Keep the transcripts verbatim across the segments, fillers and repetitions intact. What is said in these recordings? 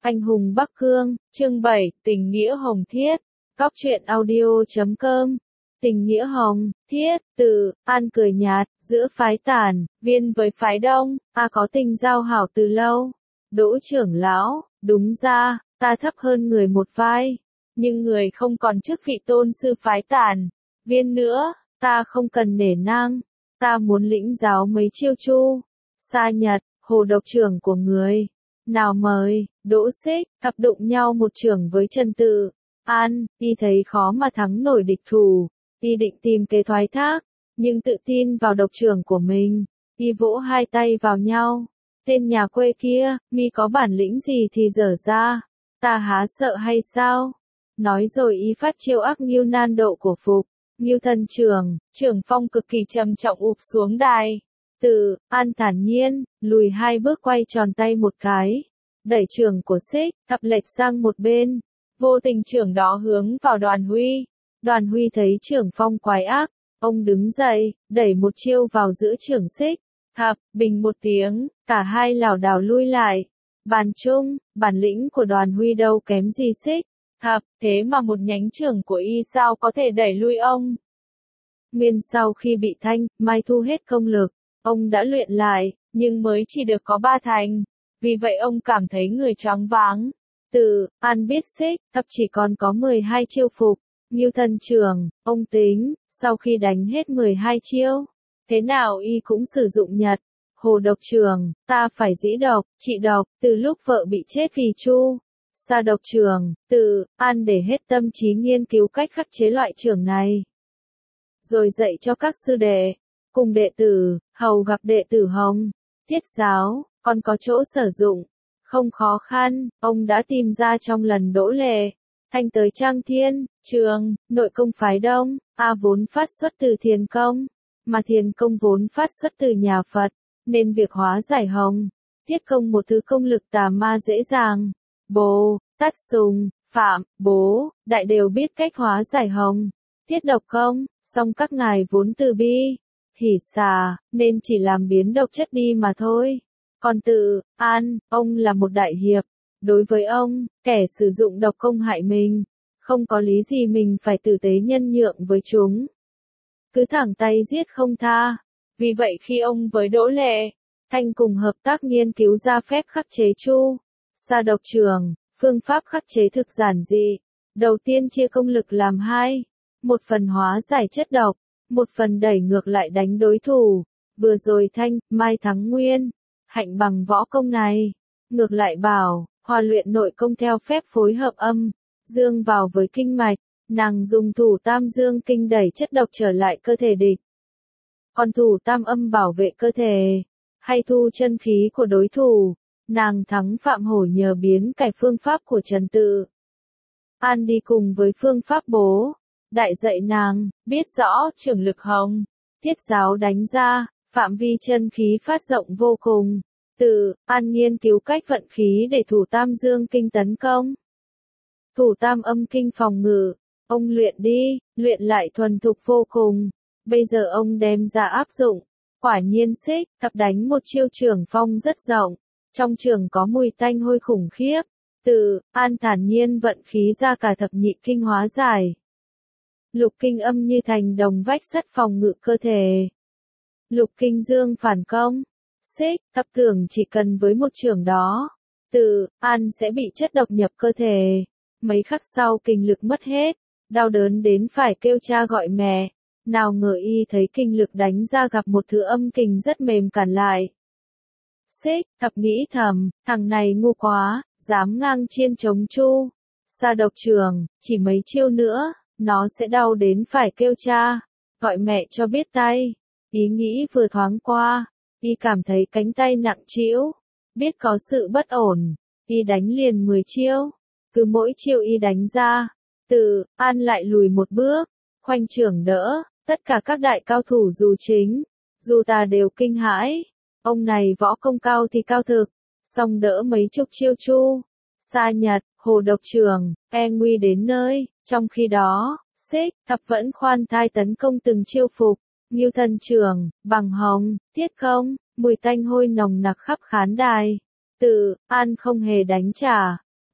Anh hùng Bắc Cương, chương bảy, tình nghĩa hồng thiết. Cóc truyện audio chấm com. Tình nghĩa hồng, thiết, từ, An cười nhạt, giữa phái Tản, Viên với phái Đông, a có tình giao hảo từ lâu. Đỗ trưởng lão, đúng ra, ta thấp hơn người một vai, nhưng người không còn chức vị tôn sư phái Tản, Viên nữa, ta không cần nể nang, ta muốn lĩnh giáo mấy chiêu chu, sa nhật, hồ độc trưởng của người. Nào mời, Đỗ Xích, thập đụng nhau một trường với Trần Tự An, y thấy khó mà thắng nổi địch thủ, y định tìm kế thoái thác, nhưng tự tin vào độc trưởng của mình, y vỗ hai tay vào nhau. Tên nhà quê kia, mi có bản lĩnh gì thì dở ra, ta há sợ hay sao? Nói rồi y phát chiêu ác nghiêu nan độ của Phục, Nghiêu thân trường, trường phong cực kỳ trầm trọng ụp xuống đài. Tự An thản nhiên, lùi hai bước quay tròn tay một cái, đẩy trường của Xích, thập lệch sang một bên, vô tình trường đó hướng vào Đoàn Huy. Đoàn Huy thấy trường phong quái ác, ông đứng dậy, đẩy một chiêu vào giữa trường Xích, thập, bình một tiếng, cả hai lảo đảo lui lại. Bàn chung, bản lĩnh của Đoàn Huy đâu kém gì Xích, thập, thế mà một nhánh trường của y sao có thể đẩy lui ông. Nguyên sau khi bị Thanh, Mai thu hết công lực, ông đã luyện lại, nhưng mới chỉ được có ba thành, vì vậy ông cảm thấy người choáng váng. Tự An biết Xích, thập chỉ còn có mười hai chiêu phục, Nghiêu thân trường, ông tính, sau khi đánh hết mười hai chiêu, thế nào y cũng sử dụng nhật, hồ độc trường, ta phải dĩ độc, trị độc, từ lúc vợ bị chết vì chu, sa độc trường, Tự An để hết tâm trí nghiên cứu cách khắc chế loại trường này. Rồi dạy cho các sư đệ, cùng đệ tử, hầu gặp đệ tử Hồng, Thiết giáo, còn có chỗ sử dụng, không khó khăn, ông đã tìm ra trong lần Đỗ Lệ, Thanh tới Trang Thiên, trường, nội công phái Đông, A vốn phát xuất từ Thiền Công, mà Thiền Công vốn phát xuất từ nhà Phật, nên việc hóa giải Hồng, Thiết công một thứ công lực tà ma dễ dàng. Bồ, Tát Sùng, Phạm, Bố, Đại đều biết cách hóa giải Hồng, Thiết độc công, song các ngài vốn từ bi, hỷ xà, nên chỉ làm biến độc chất đi mà thôi. Còn Tự An, ông là một đại hiệp, đối với ông, kẻ sử dụng độc công hại mình, không có lý gì mình phải tử tế nhân nhượng với chúng. Cứ thẳng tay giết không tha. Vì vậy khi ông với Đỗ Lệ, Thanh cùng hợp tác nghiên cứu ra phép khắc chế chu, sa độc trường, phương pháp khắc chế thực giản dị. Đầu tiên chia công lực làm hai, một phần hóa giải chất độc, một phần đẩy ngược lại đánh đối thủ. Vừa rồi Thanh, Mai thắng Nguyên, Hạnh bằng võ công này. Ngược lại Bảo, Hòa luyện nội công theo phép phối hợp âm, dương vào với kinh mạch, nàng dùng thủ tam dương kinh đẩy chất độc trở lại cơ thể địch. Còn thủ tam âm bảo vệ cơ thể, hay thu chân khí của đối thủ, nàng thắng Phạm Hổ nhờ biến cải phương pháp của Trần Tự An đi cùng với phương pháp Bố. Đại dạy nàng, biết rõ trường lực Hồng, Thiết giáo đánh ra, phạm vi chân khí phát rộng vô cùng. Tự An nghiên cứu cách vận khí để thủ tam dương kinh tấn công. Thủ tam âm kinh phòng ngự, ông luyện đi, luyện lại thuần thục vô cùng. Bây giờ ông đem ra áp dụng, quả nhiên Xích, thập đánh một chiêu trường phong rất rộng, trong trường có mùi tanh hôi khủng khiếp. Tự An thản nhiên vận khí ra cả thập nhị kinh hóa giải. Lục kinh âm như thành đồng vách sắt phòng ngự cơ thể. Lục kinh dương phản công. Xích, thập tưởng chỉ cần với một trường đó, Tự An sẽ bị chất độc nhập cơ thể. Mấy khắc sau kinh lực mất hết, đau đớn đến phải kêu cha gọi mẹ. Nào ngờ y thấy kinh lực đánh ra gặp một thứ âm kình rất mềm cản lại. Xích, thập nghĩ thầm, thằng này ngu quá, dám ngang chiên chống chu. Sa độc trường, chỉ mấy chiêu nữa, nó sẽ đau đến phải kêu cha, gọi mẹ cho biết tay. Ý nghĩ vừa thoáng qua, y cảm thấy cánh tay nặng trĩu, biết có sự bất ổn, y đánh liền mười chiêu, cứ mỗi chiêu y đánh ra, Tự An lại lùi một bước, khoanh trưởng đỡ, tất cả các đại cao thủ dù chính, dù tà đều kinh hãi, ông này võ công cao thì cao thực, song đỡ mấy chục chiêu chu, sa nhật, hồ độc trường, e nguy đến nơi. Trong khi đó, Xích, thập vẫn khoan thai tấn công từng chiêu phục, Nghiêu thân trường, bằng Hồng, Thiết công, mùi tanh hôi nồng nặc khắp khán đài. Tự An không hề đánh trả,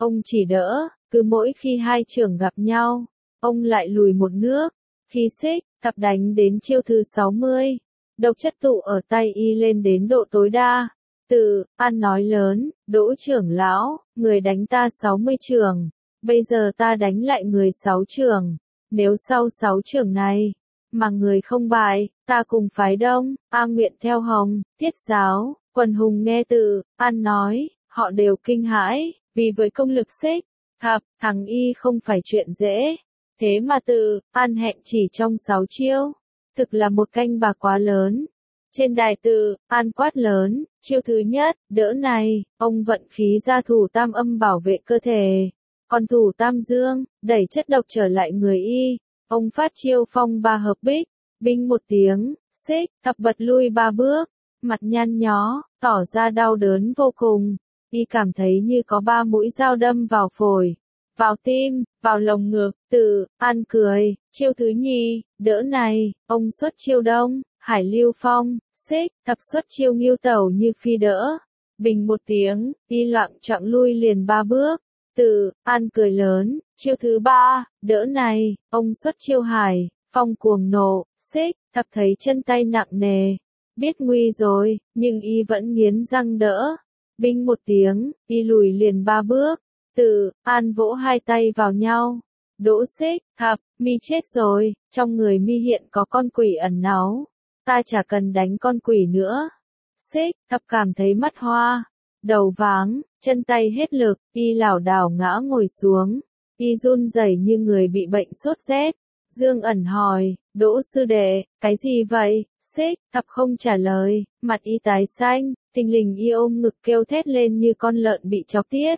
ông chỉ đỡ, cứ mỗi khi hai trưởng gặp nhau, ông lại lùi một nước. Khi xích, thập đánh đến chiêu thứ sáu mươi, độc chất tụ ở tay y lên đến độ tối đa. Tự, An nói lớn, Đỗ trưởng lão, người đánh ta sáu mươi trường, bây giờ ta đánh lại người sáu trường. Nếu sau sáu trường này, mà người không bại, ta cùng phái đông, A nguyện theo Hồng, Tiết giáo. Quần hùng nghe Tự, An nói, họ đều kinh hãi, vì với công lực xích, thập, thằng y không phải chuyện dễ. Thế mà Tự, An hẹn chỉ trong sáu chiêu, thực là một canh bạc quá lớn. Trên đài Tự, An quát lớn, chiêu thứ nhất, đỡ này, ông vận khí ra thủ tam âm bảo vệ cơ thể. Còn thủ tam dương, đẩy chất độc trở lại người y, ông phát chiêu phong ba hợp bích, binh một tiếng, xích, thập bật lui ba bước, mặt nhăn nhó, tỏ ra đau đớn vô cùng, y cảm thấy như có ba mũi dao đâm vào phổi, vào tim, vào lồng ngực. Tự, An cười, chiêu thứ nhì, đỡ này, ông xuất chiêu đông, hải lưu phong, xích, thập xuất chiêu nghiêu tẩu như phi đỡ, bình một tiếng, y loạng choạng lui liền ba bước. Tự, An cười lớn, chiêu thứ ba, đỡ này, ông xuất chiêu hải, phong cuồng nộ, xích, thập thấy chân tay nặng nề, biết nguy rồi, nhưng y vẫn nghiến răng đỡ, binh một tiếng, y lùi liền ba bước. Tự, An vỗ hai tay vào nhau, Đỗ xích, thập, mi chết rồi, trong người mi hiện có con quỷ ẩn náu, ta chả cần đánh con quỷ nữa. Xích, thập cảm thấy mắt hoa, đầu váng, chân tay hết lực, y lảo đảo ngã ngồi xuống, y run rẩy như người bị bệnh sốt rét. Dương ẩn hỏi, Đỗ sư đệ, cái gì vậy? Xích, thập không trả lời, mặt y tái xanh, thình lình y ôm ngực kêu thét lên như con lợn bị chọc tiết.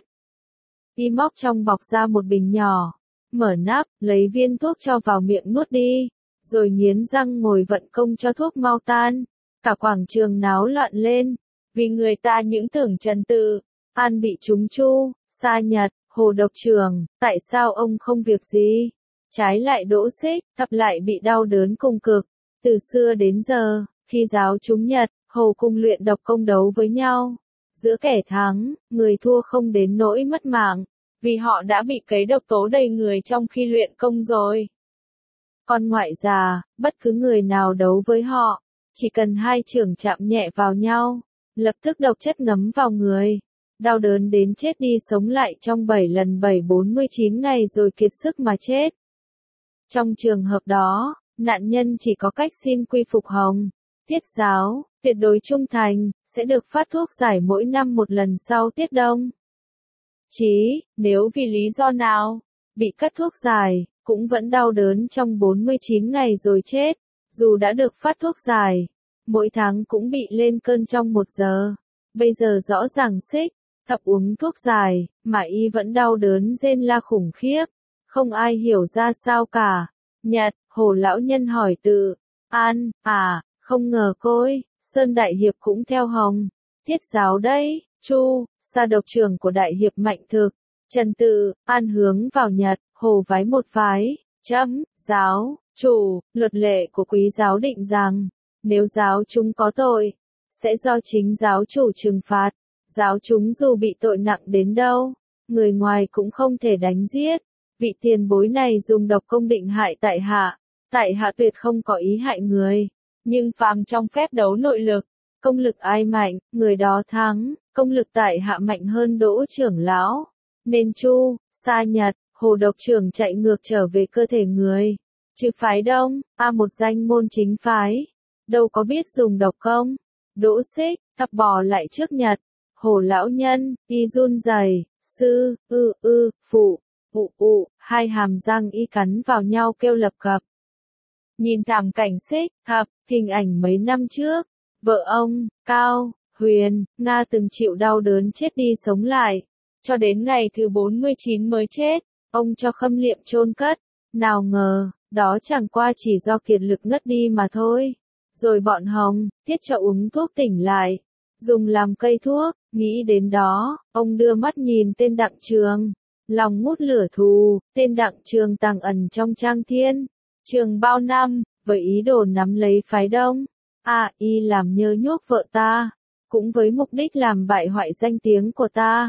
Y móc trong bọc ra một bình nhỏ, mở nắp, lấy viên thuốc cho vào miệng nuốt đi, rồi nghiến răng ngồi vận công cho thuốc mau tan. Cả quảng trường náo loạn lên, vì người ta những tưởng Trần Tự, An bị trúng chu, sa nhật, hồ độc trường, tại sao ông không việc gì? Trái lại Đỗ xích, thập lại bị đau đớn cùng cực. Từ xưa đến giờ, khi giáo chúng Nhật, hồ cùng luyện độc công đấu với nhau, giữa kẻ thắng, người thua không đến nỗi mất mạng, vì họ đã bị cấy độc tố đầy người trong khi luyện công rồi. Còn ngoại già, bất cứ người nào đấu với họ, chỉ cần hai chưởng chạm nhẹ vào nhau, lập tức độc chất ngấm vào người, đau đớn đến chết đi sống lại trong bảy lần bảy bốn mươi chín ngày rồi kiệt sức mà chết. Trong trường hợp đó, nạn nhân chỉ có cách xin quy phục Hồng, Tiết giáo, tuyệt đối trung thành, sẽ được phát thuốc giải mỗi năm một lần sau Tiết Đông. Chí, nếu vì lý do nào, bị cắt thuốc giải, cũng vẫn đau đớn trong bốn mươi chín ngày rồi chết, dù đã được phát thuốc giải, mỗi tháng cũng bị lên cơn trong một giờ. Bây giờ rõ ràng xích, thập uống thuốc giải, mà y vẫn đau đớn rên la khủng khiếp, không ai hiểu ra sao cả. Nhật, Hồ lão nhân hỏi Tự, An, à, không ngờ Côi, Sơn Đại Hiệp cũng theo Hồng, Tiết giáo đấy. Chu, sa độc trưởng của Đại Hiệp mạnh thực. Trần Tự, An hướng vào Nhật, Hồ vái một phái, chấm, giáo, chủ, luật lệ của quý giáo định rằng, nếu giáo chúng có tội, sẽ do chính giáo chủ trừng phạt. Giáo chúng dù bị tội nặng đến đâu, người ngoài cũng không thể đánh giết. Vị tiền bối này dùng độc công định hại tại hạ, tại hạ tuyệt không có ý hại người, nhưng phàm trong phép đấu nội lực, công lực ai mạnh, người đó thắng, công lực tại hạ mạnh hơn Đỗ trưởng lão, nên Chu, Sa Nhật, Hồ độc trưởng chạy ngược trở về cơ thể người. Chứ phái Đông, a một danh môn chính phái, đâu có biết dùng độc công. Đỗ xích, thập bò lại trước Nhật, Hồ lão nhân, y run rẩy, sư, ư ư, phụ, ụ ụ, hai hàm răng y cắn vào nhau kêu lập cập. Nhìn thảm cảnh xích, thập, hình ảnh mấy năm trước, vợ ông, Cao, Huyền, Nga từng chịu đau đớn chết đi sống lại, cho đến ngày thứ bốn mươi chín mới chết, ông cho khâm liệm chôn cất, nào ngờ, đó chẳng qua chỉ do kiệt lực ngất đi mà thôi. Rồi bọn Hồng, Tiết cho uống thuốc tỉnh lại, dùng làm cây thuốc, nghĩ đến đó, ông đưa mắt nhìn tên Đặng Trường, lòng ngút lửa thù. Tên Đặng Trường tàng ẩn trong Trang Thiên, trường bao năm, với ý đồ nắm lấy phái Đông. À, y làm nhơ nhuốc vợ ta, cũng với mục đích làm bại hoại danh tiếng của ta.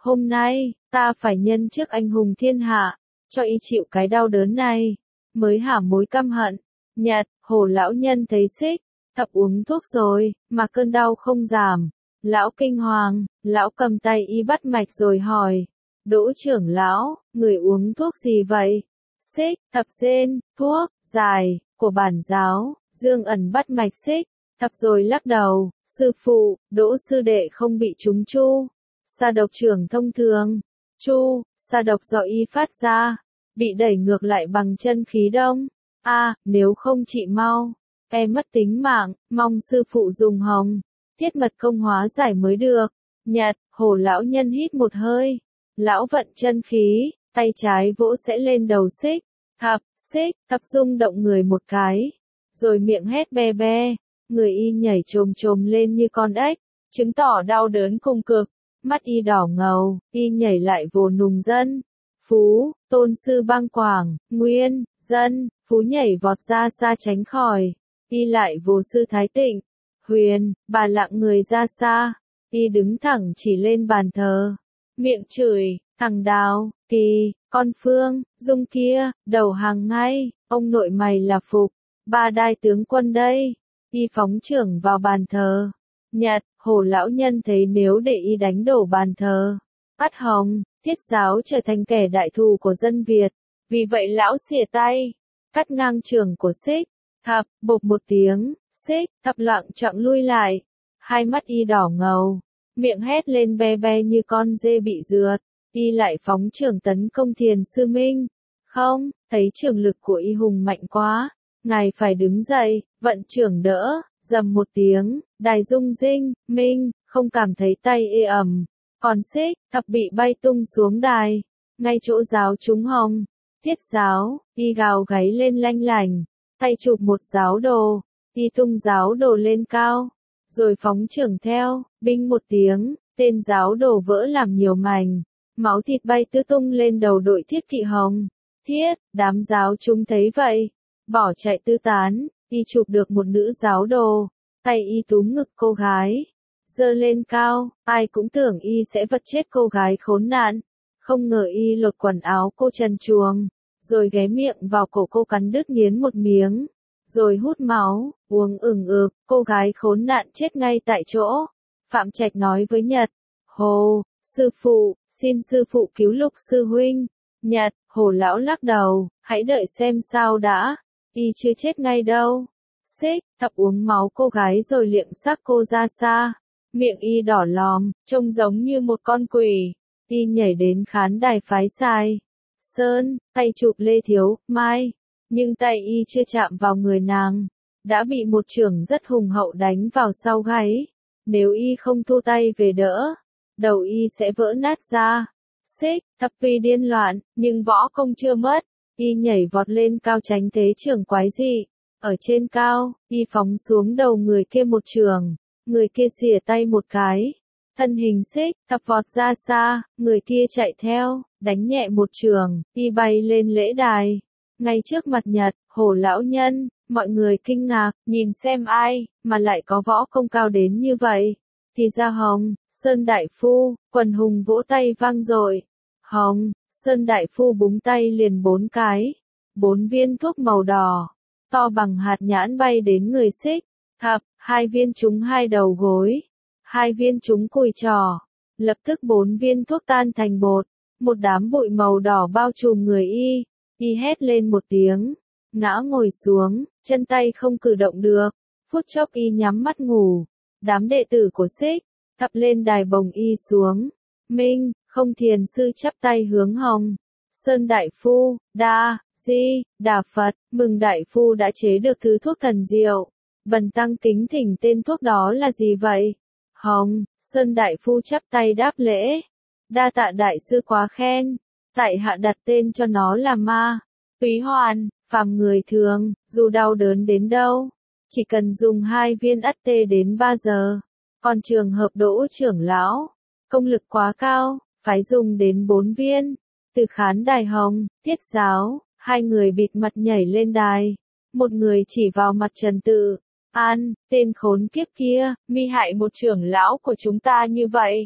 hôm nay, ta phải nhân trước anh hùng thiên hạ, cho y chịu cái đau đớn này, mới hả mối căm hận. Nhật, Hồ lão nhân thấy Xích Thập uống thuốc rồi, mà cơn đau không giảm. Lão kinh hoàng, lão cầm tay y bắt mạch rồi hỏi. Đỗ trưởng lão, người uống thuốc gì vậy? Xích Thập rên, thuốc, dài, của bản giáo. Dương Ẩn bắt mạch Xích Thập rồi lắc đầu. Sư phụ, Đỗ sư đệ không bị trúng chu sa độc trưởng thông thường. Chu sa độc do y phát ra, bị đẩy ngược lại bằng chân khí đông. A, à, nếu không trị mau, e mất tính mạng, mong sư phụ dùng hồng thiết mật công hóa giải mới được. Nhật, Hồ lão nhân hít một hơi. Lão vận chân khí, tay trái vỗ sẽ lên đầu Xích Thập. Xích Thập rung động người một cái, rồi miệng hét be be. Người y nhảy chồm chồm lên như con ếch, chứng tỏ đau đớn cùng cực. Mắt y đỏ ngầu, y nhảy lại vồ nùng dân. Phú, tôn sư băng quảng, nguyên, dân, Phú nhảy vọt ra xa tránh khỏi. Y lại vồ sư Thái Tịnh, Huyền, bà lặng người ra xa. Y đứng thẳng chỉ lên bàn thờ, miệng chửi, thằng Đào, Kỳ, con Phương, Dung kia, đầu hàng ngay, ông nội mày là phục, ba đai tướng quân đây. Y phóng trưởng vào bàn thờ. Nhật, Hồ lão nhân thấy nếu để y đánh đổ bàn thờ, Ắt Hồng, Thiết giáo trở thành kẻ đại thù của dân Việt. Vì vậy lão xỉa tay, cắt ngang trường của Xích Thập. Bộp một tiếng, Xích Thập loạng choạng lui lại. Hai mắt y đỏ ngầu, miệng hét lên be be như con dê bị rượt. Y lại phóng trưởng tấn công Thiền Sư Minh. Không, thấy trường lực của y hùng mạnh quá, ngài phải đứng dậy, vận trưởng đỡ. Dầm một tiếng, đài rung rinh, Minh, không cảm thấy tay ê ẩm. Còn Xích Thập bị bay tung xuống đài, ngay chỗ giáo chúng hồng. Thiết giáo, y gào gáy lên lanh lảnh, tay chụp một giáo đồ, y tung giáo đồ lên cao, rồi phóng trưởng theo, binh một tiếng, tên giáo đồ vỡ làm nhiều mảnh, máu thịt bay tứ tung lên đầu đội thiết kỵ hồng. Thiết, đám giáo chúng thấy vậy, bỏ chạy tứ tán. Y chụp được một nữ giáo đồ, tay y túm ngực cô gái, giơ lên cao, ai cũng tưởng y sẽ vật chết cô gái khốn nạn. Không ngờ y lột quần áo cô trần truồng, rồi ghé miệng vào cổ cô cắn đứt nghiến một miếng, rồi hút máu, uống ửng ực, cô gái khốn nạn chết ngay tại chỗ. Phạm Trạch nói với Nhật, Hồ, sư phụ, xin sư phụ cứu Lục sư huynh. Nhật, Hồ lão lắc đầu, hãy đợi xem sao đã. Y chưa chết ngay đâu. Xích Thập uống máu cô gái rồi liệng xác cô ra xa. Miệng y đỏ lòm, trông giống như một con quỷ. Y nhảy đến khán đài phái Sai Sơn, tay chụp Lê Thiếu Mai. Nhưng tay y chưa chạm vào người nàng, đã bị một chưởng rất hùng hậu đánh vào sau gáy. Nếu y không thu tay về đỡ, đầu y sẽ vỡ nát ra. Xích Thập vì điên loạn, nhưng võ công chưa mất. Y nhảy vọt lên cao tránh thế trường quái dị. Ở trên cao, y phóng xuống đầu người kia một trường. Người kia xỉa tay một cái. Thân hình Xích Thập vọt ra xa, người kia chạy theo, đánh nhẹ một trường, y bay lên lễ đài. Ngay trước mặt Nhật, Hồ lão nhân, mọi người kinh ngạc, nhìn xem ai, mà lại có võ công cao đến như vậy. Thì ra Hồng, Sơn Đại Phu, quần hùng vỗ tay vang dội. Hồng, Sơn Đại Phu búng tay liền bốn cái. Bốn viên thuốc màu đỏ, to bằng hạt nhãn bay đến người Xích Thập, hai viên trúng hai đầu gối, hai viên trúng cùi trỏ. Lập tức bốn viên thuốc tan thành bột, một đám bụi màu đỏ bao trùm người y. Y hét lên một tiếng, ngã ngồi xuống, chân tay không cử động được. Phút chốc y nhắm mắt ngủ. Đám đệ tử của Xích Thập lên đài bồng y xuống. Minh, Không Thiền sư chắp tay hướng Hồng Sơn Đại Phu, Đa, Di, Đà Phật, mừng Đại Phu đã chế được thứ thuốc thần diệu. Bần tăng kính thỉnh tên thuốc đó là gì vậy? Hồng Sơn Đại Phu chắp tay đáp lễ. Đa tạ đại sư quá khen. Tại hạ đặt tên cho nó là Ma Túy Hoàn. Phàm người thường, dù đau đớn đến đâu, chỉ cần dùng hai viên ắt tê đến ba giờ. Còn trường hợp Đỗ trưởng lão, công lực quá cao, phải dùng đến bốn viên. Từ khán đài Hồng, Thiết giáo, hai người bịt mặt nhảy lên đài. Một người chỉ vào mặt Trần Tự An, tên khốn kiếp kia, mi hại một trưởng lão của chúng ta như vậy.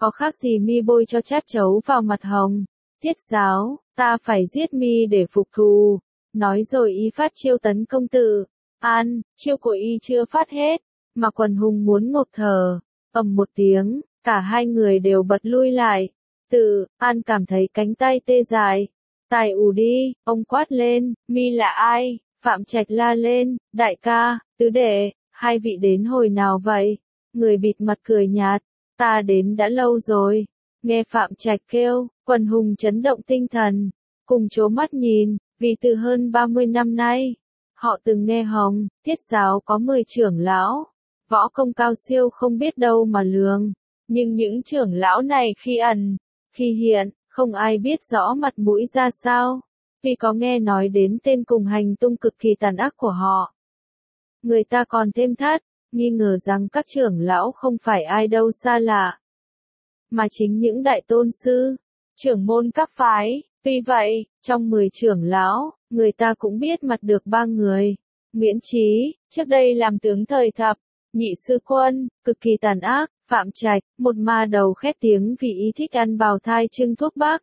có khác gì mi bôi cho chát chấu vào mặt hồng. Tiết giáo, ta phải giết mi để phục thù. Nói rồi y phát chiêu tấn công Tự An, chiêu của y chưa phát hết, mà Quần Hùng muốn ngộp thở. Ầm một tiếng, cả hai người đều bật lui lại. Tự An cảm thấy cánh tay tê dại. Tài ù đi, ông quát lên, mi là ai? Phạm Trạch la lên, đại ca, tứ đệ, hai vị đến hồi nào vậy? Người bịt mặt cười nhạt, ta đến đã lâu rồi. Nghe Phạm Trạch kêu, Quần Hùng chấn động tinh thần, cùng trố mắt nhìn, vì từ hơn ba mươi năm nay, họ từng nghe Hồng, Tiết giáo có mười trưởng lão, võ công cao siêu không biết đâu mà lường, nhưng những trưởng lão này khi ẩn, khi hiện, không ai biết rõ mặt mũi ra sao, vì có nghe nói đến tên cùng hành tung cực kỳ tàn ác của họ. Người ta còn thêm thắt, nghi ngờ rằng các trưởng lão không phải ai đâu xa lạ, mà chính những đại tôn sư, trưởng môn các phái. Tuy vậy, trong mười trưởng lão, người ta cũng biết mặt được ba người. Miễn Chí, trước đây làm tướng thời thập, Nhị Sư Quân, cực kỳ tàn ác, Phạm Trạch, một ma đầu khét tiếng vì ý thích ăn bào thai trưng thuốc bắc.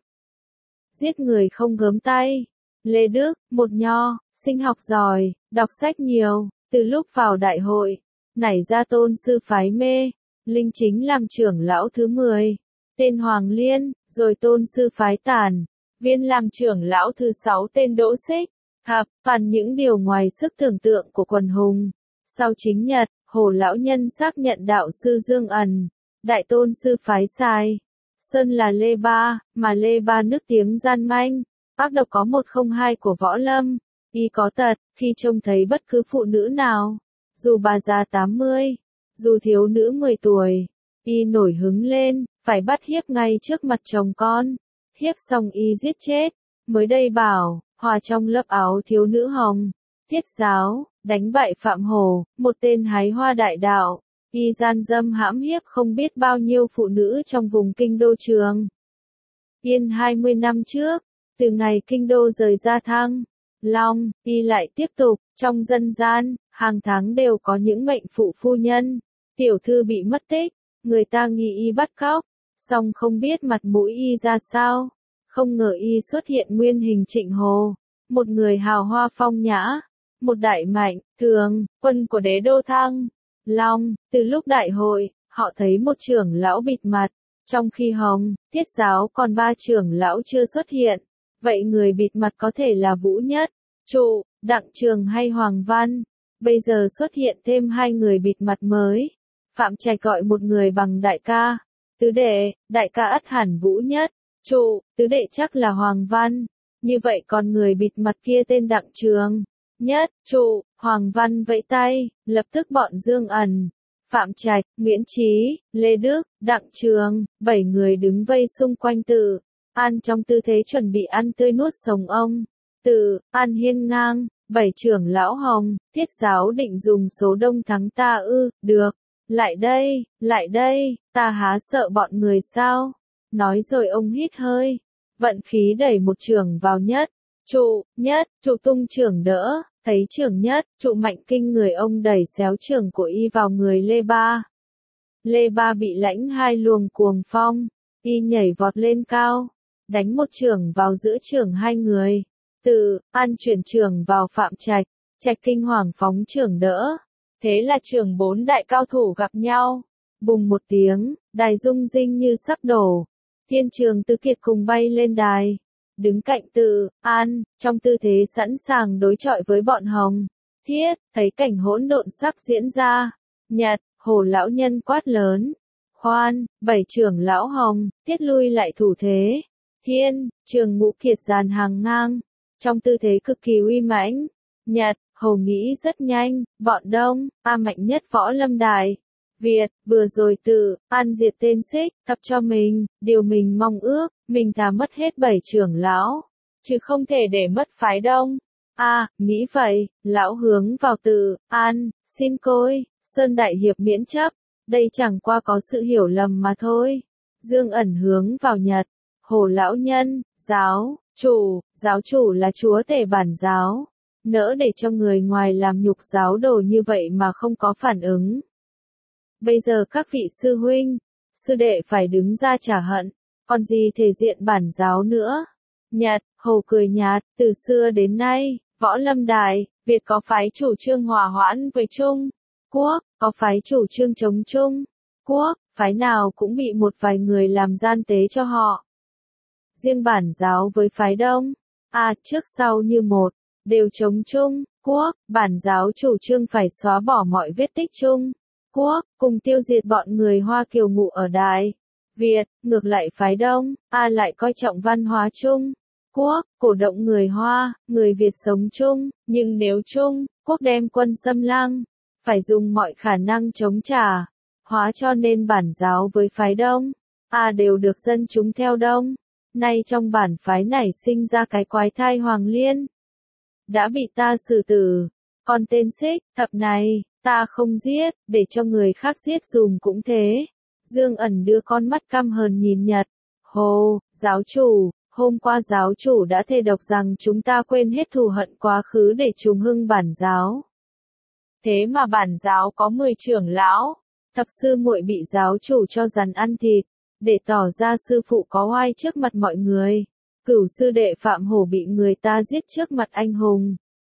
Giết người không gớm tay. Lê Đức, một nho, sinh học giỏi, đọc sách nhiều, từ lúc vào đại hội, nảy ra tôn sư phái mê. Linh Chính làm trưởng lão thứ mười, tên Hoàng Liên, rồi tôn sư phái Tản. Viên làm trưởng lão thứ sáu tên Đỗ Xích, thập, toàn những điều ngoài sức tưởng tượng của Quần Hùng. Sau chính nhật, Hồ lão nhân xác nhận đạo sư Dương Ẩn, đại tôn sư phái Sai Sơn là Lê Ba, mà Lê Ba nức tiếng gian manh, ác độc có một không hai của võ lâm. Y có tật, khi trông thấy bất cứ phụ nữ nào, dù bà già tám mươi, dù thiếu nữ mười tuổi, y nổi hứng lên, phải bắt hiếp ngay trước mặt chồng con. Hiếp xong y giết chết, mới đây bảo, hòa trong lớp áo thiếu nữ hồng. Tiết giáo, đánh bại Phạm Hổ, một tên hái hoa đại đạo, y gian dâm hãm hiếp không biết bao nhiêu phụ nữ trong vùng kinh đô Trường Yên hai mươi năm trước, từ ngày kinh đô rời ra Thăng Long, y lại tiếp tục, trong dân gian, hàng tháng đều có những mệnh phụ phu nhân, tiểu thư bị mất tích, người ta nghi y bắt cóc. Song không biết mặt mũi y ra sao, không ngờ y xuất hiện nguyên hình Trịnh Hồ, một người hào hoa phong nhã, một đại mạnh, thường, quân của đế đô Thăng Long. Từ lúc đại hội, họ thấy một trưởng lão bịt mặt, trong khi Hồng, Tiết giáo còn ba trưởng lão chưa xuất hiện, vậy người bịt mặt có thể là Vũ Nhất, Trụ, Đặng Trường hay Hoàng Văn. Bây giờ xuất hiện thêm hai người bịt mặt mới. Phạm Trạch gọi một người bằng đại ca. Tứ đệ, đại ca ắt hẳn Vũ Nhất, Trụ, tứ đệ chắc là Hoàng Văn. Như vậy còn người bịt mặt kia tên Đặng Trường. Nhất, Trụ, Hoàng Văn vẫy tay, lập tức bọn Dương Ẩn, Phạm Trạch, Miễn Chí, Lê Đức, Đặng Trường, bảy người đứng vây xung quanh Tự An trong tư thế chuẩn bị ăn tươi nuốt sống ông. Tự An hiên ngang, bảy trưởng lão Hồng, Tiết giáo định dùng số đông thắng ta ư, được. Lại đây, lại đây, ta há sợ bọn người sao? Nói rồi ông hít hơi, vận khí đẩy một trưởng vào Nhất, Trụ, Nhất, Trụ tung trưởng đỡ, thấy trưởng Nhất, Trụ mạnh kinh người ông đẩy xéo trưởng của y vào người Lê Ba. Lê Ba bị lãnh hai luồng cuồng phong, y nhảy vọt lên cao, đánh một trưởng vào giữa trưởng hai người. Tự An chuyển trưởng vào Phạm Trạch, Trạch kinh hoàng phóng trưởng đỡ. Thế là trường bốn đại cao thủ gặp nhau. Bùng một tiếng, đài rung rinh như sắp đổ. Thiên Trường Tứ Kiệt cùng bay lên đài. Đứng cạnh Tự An, trong tư thế sẵn sàng đối chọi với bọn Hồng. Thiết, thấy cảnh hỗn độn sắp diễn ra. Nhật, Hồ lão nhân quát lớn. Khoan, bảy trưởng lão Hồng, Tiết lui lại thủ thế. Thiên, Trường Ngũ Kiệt dàn hàng ngang. Trong tư thế cực kỳ uy mãnh. Nhật, Hồ nghĩ rất nhanh, bọn Đông, A mạnh nhất võ lâm đài. Việt, vừa rồi Tự An diệt tên Xích, thập cho mình, điều mình mong ước, mình thà mất hết bảy trưởng lão, chứ không thể để mất phái Đông. A, à, nghĩ vậy, lão hướng vào Tự An, xin côi, Sơn đại hiệp miễn chấp, đây chẳng qua có sự hiểu lầm mà thôi. Dương Ẩn hướng vào Nhật, Hồ lão nhân, giáo, chủ, giáo chủ là chúa tể bản giáo. Nỡ để cho người ngoài làm nhục giáo đồ như vậy mà không có phản ứng. Bây giờ các vị sư huynh, sư đệ phải đứng ra trả hận, còn gì thể diện bản giáo nữa. Nhật, Hồ cười nhạt, từ xưa đến nay, Võ Lâm Đài, Việt có phái chủ trương hòa hoãn với Trung Quốc, có phái chủ trương chống Trung Quốc, phái nào cũng bị một vài người làm gian tế cho họ. Riêng bản giáo với phái Đông, à trước sau như một, đều chống Trung Quốc, bản giáo chủ trương phải xóa bỏ mọi vết tích Trung Quốc, cùng tiêu diệt bọn người Hoa kiều ngụ ở Đại Việt, ngược lại phái Đông, a lại coi trọng văn hóa Trung Quốc, cổ động người Hoa, người Việt sống chung, nhưng nếu Trung Quốc đem quân xâm lăng, phải dùng mọi khả năng chống trả, hóa cho nên bản giáo với phái Đông, a đều được dân chúng theo Đông. Nay trong bản phái nảy sinh ra cái quái thai Hoàng Liên, đã bị ta xử tử, còn tên Xích Thập này, ta không giết, để cho người khác giết dùm cũng thế. Dương Ẩn đưa con mắt căm hờn nhìn Nhật. Hồ, giáo chủ, hôm qua giáo chủ đã thề độc rằng chúng ta quên hết thù hận quá khứ để trùng hưng bản giáo. Thế mà bản giáo có mười trưởng lão, thập sư muội bị giáo chủ cho dằn ăn thịt, để tỏ ra sư phụ có oai trước mặt mọi người. Cửu sư đệ Phạm Hổ bị người ta giết trước mặt anh hùng.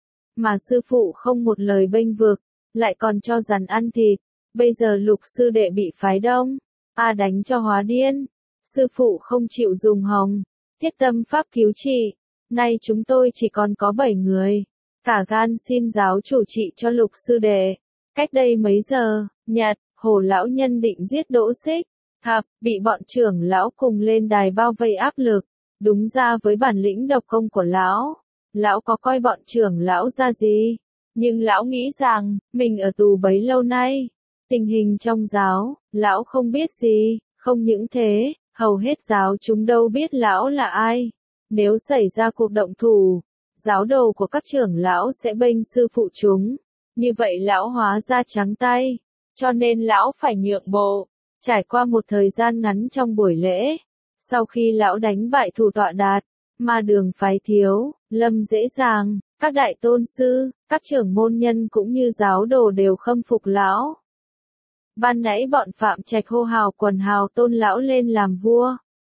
Mà sư phụ không một lời bênh vực, lại còn cho dằn ăn thịt. Bây giờ Lục sư đệ bị phái Đông, a đánh cho hóa điên. Sư phụ không chịu dùng hồng, thiết tâm pháp cứu trị. Nay chúng tôi chỉ còn có bảy người. Cả gan xin giáo chủ trị cho Lục sư đệ. Cách đây mấy giờ, Nhật, Hồ lão nhân định giết Đỗ Xích Thập, bị bọn trưởng lão cùng lên đài bao vây áp lực. Đúng ra với bản lĩnh độc công của lão, lão có coi bọn trưởng lão ra gì, nhưng lão nghĩ rằng, mình ở tù bấy lâu nay, tình hình trong giáo, lão không biết gì, không những thế, hầu hết giáo chúng đâu biết lão là ai. Nếu xảy ra cuộc động thủ, giáo đồ của các trưởng lão sẽ bênh sư phụ chúng, như vậy lão hóa ra trắng tay, cho nên lão phải nhượng bộ. Trải qua một thời gian ngắn trong buổi lễ, sau khi lão đánh bại thủ tọa đạt, mà đường phái Thiếu Lâm dễ dàng, các đại tôn sư, các trưởng môn nhân cũng như giáo đồ đều khâm phục lão. Ban nãy bọn Phạm Trạch hô hào quần hào tôn lão lên làm vua.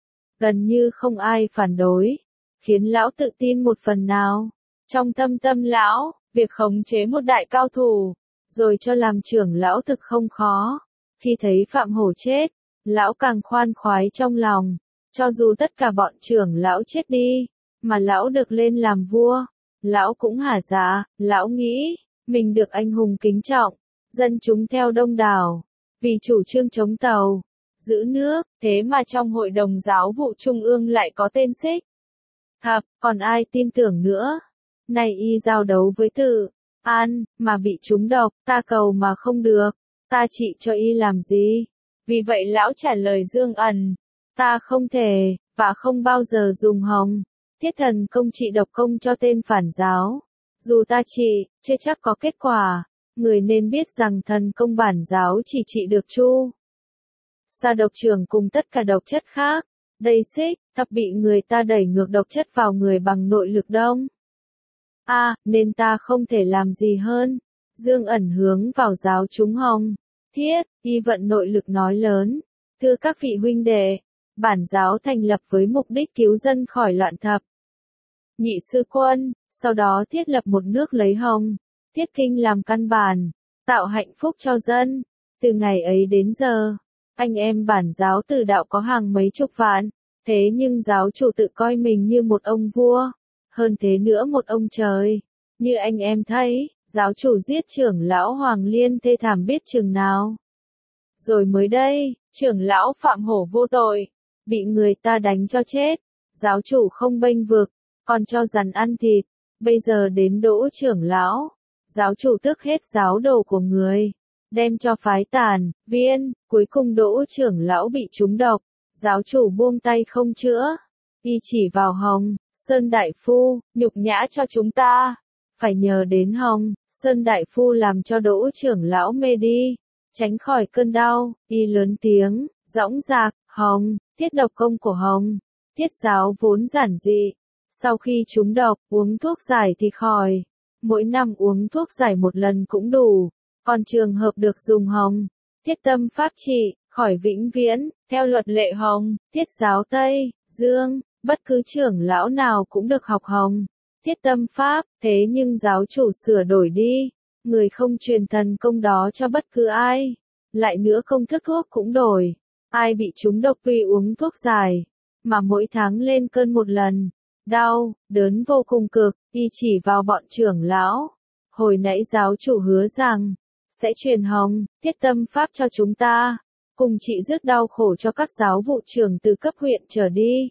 Gần như không ai phản đối, khiến lão tự tin một phần nào. Trong thâm tâm lão, việc khống chế một đại cao thủ, rồi cho làm trưởng lão thực không khó. Khi thấy Phạm Hổ chết, lão càng khoan khoái trong lòng. Cho dù tất cả bọn trưởng lão chết đi, mà lão được lên làm vua, lão cũng hả dạ, lão nghĩ, mình được anh hùng kính trọng, dân chúng theo đông đảo, vì chủ trương chống Tàu, giữ nước, thế mà trong hội đồng giáo vụ trung ương lại có tên Xích Thập, còn ai tin tưởng nữa. Này y giao đấu với Tự An, mà bị trúng độc, ta cầu mà không được, ta trị cho y làm gì? Vì vậy lão trả lời Dương Ẩn. Ta không thể, và không bao giờ dùng hồng, thiết thần công trị độc công cho tên phản giáo. Dù ta trị, chưa chắc có kết quả. Người nên biết rằng thần công bản giáo chỉ trị được Chu Sa độc trưởng cùng tất cả độc chất khác. Đây Xích Thập bị người ta đẩy ngược độc chất vào người bằng nội lực đông. A, à, nên ta không thể làm gì hơn. Dương Ẩn hướng vào giáo chúng hồng. Thiết, y vận nội lực nói lớn. Thưa các vị huynh đệ, bản giáo thành lập với mục đích cứu dân khỏi loạn thập nhị sư quân, sau đó thiết lập một nước lấy hồng, thiết kinh làm căn bản, tạo hạnh phúc cho dân. Từ ngày ấy đến giờ, anh em bản giáo từ đạo có hàng mấy chục vạn, thế nhưng giáo chủ tự coi mình như một ông vua, hơn thế nữa một ông trời. Như anh em thấy, giáo chủ giết trưởng lão Hoàng Liên thê thảm biết chừng nào. Rồi mới đây, trưởng lão Phạm Hổ vô tội, bị người ta đánh cho chết, giáo chủ không bênh vực, còn cho dằn ăn thịt. Bây giờ đến Đỗ trưởng lão, giáo chủ tước hết giáo đồ của người, đem cho phái tàn, viên, cuối cùng Đỗ trưởng lão bị trúng độc, giáo chủ buông tay không chữa, y chỉ vào Hồng, Sơn Đại Phu, nhục nhã cho chúng ta, phải nhờ đến Hồng, Sơn Đại Phu làm cho Đỗ trưởng lão mê đi, tránh khỏi cơn đau, y lớn tiếng, dõng dạc, Hồng, thiết độc công của Hồng, thiết giáo vốn giản dị, sau khi trúng độc, uống thuốc giải thì khỏi, mỗi năm uống thuốc giải một lần cũng đủ, còn trường hợp được dùng Hồng, thiết tâm pháp trị, khỏi vĩnh viễn, theo luật lệ Hồng, Thiết giáo Tây, Dương, bất cứ trưởng lão nào cũng được học Hồng, Thiết tâm pháp, thế nhưng giáo chủ sửa đổi đi, người không truyền thần công đó cho bất cứ ai, lại nữa công thức thuốc cũng đổi, ai bị trúng độc tuy uống thuốc giải, mà mỗi tháng lên cơn một lần, đau, đớn vô cùng cực, y chỉ vào bọn trưởng lão. Hồi nãy giáo chủ hứa rằng, sẽ truyền Hồng, Thiết tâm pháp cho chúng ta, cùng trị dứt đau khổ cho các giáo vụ trưởng từ cấp huyện trở đi.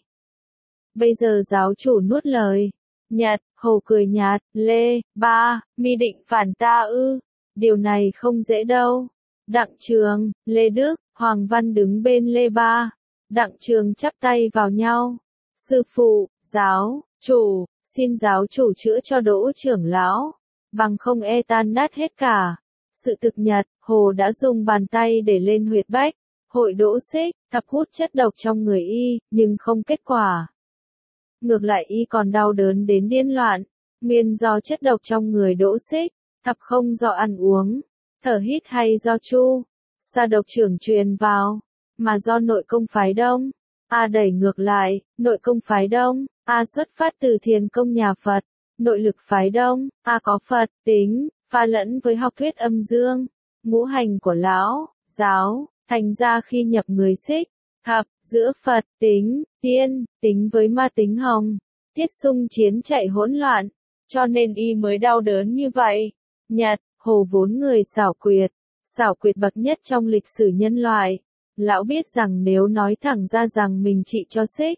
Bây giờ giáo chủ nuốt lời. Nhật, Hồ cười nhạt, Lê, ba, mi định phản ta ư, điều này không dễ đâu. Đặng Trường, Lê Đức, Hoàng Văn đứng bên Lê Ba. Đặng Trường chắp tay vào nhau. Sư phụ, giáo, chủ, xin giáo chủ chữa cho Đỗ trưởng lão, bằng không e tan nát hết cả. Sự thực Nhật, Hồ đã dùng bàn tay để lên huyệt bách, hội Đỗ Xích, thập hút chất độc trong người y, nhưng không kết quả. Ngược lại y còn đau đớn đến điên loạn, nguyên do chất độc trong người Đỗ Xích, thập không do ăn uống, thở hít hay do chu, sa độc trưởng truyền vào, mà do nội công phái Đông. A đẩy ngược lại, nội công phái Đông, A xuất phát từ thiền công nhà Phật, nội lực phái Đông, A có Phật, tính, pha lẫn với học thuyết âm dương, ngũ hành của lão, giáo, thành ra khi nhập người Xích, thập, giữa Phật, tính, tiên, tính với ma tính Hồng, Thiết xung chiến chạy hỗn loạn, cho nên y mới đau đớn như vậy. Nhật, Hồ vốn người xảo quyệt, xảo quyệt bậc nhất trong lịch sử nhân loại. Lão biết rằng nếu nói thẳng ra rằng mình trị cho Xích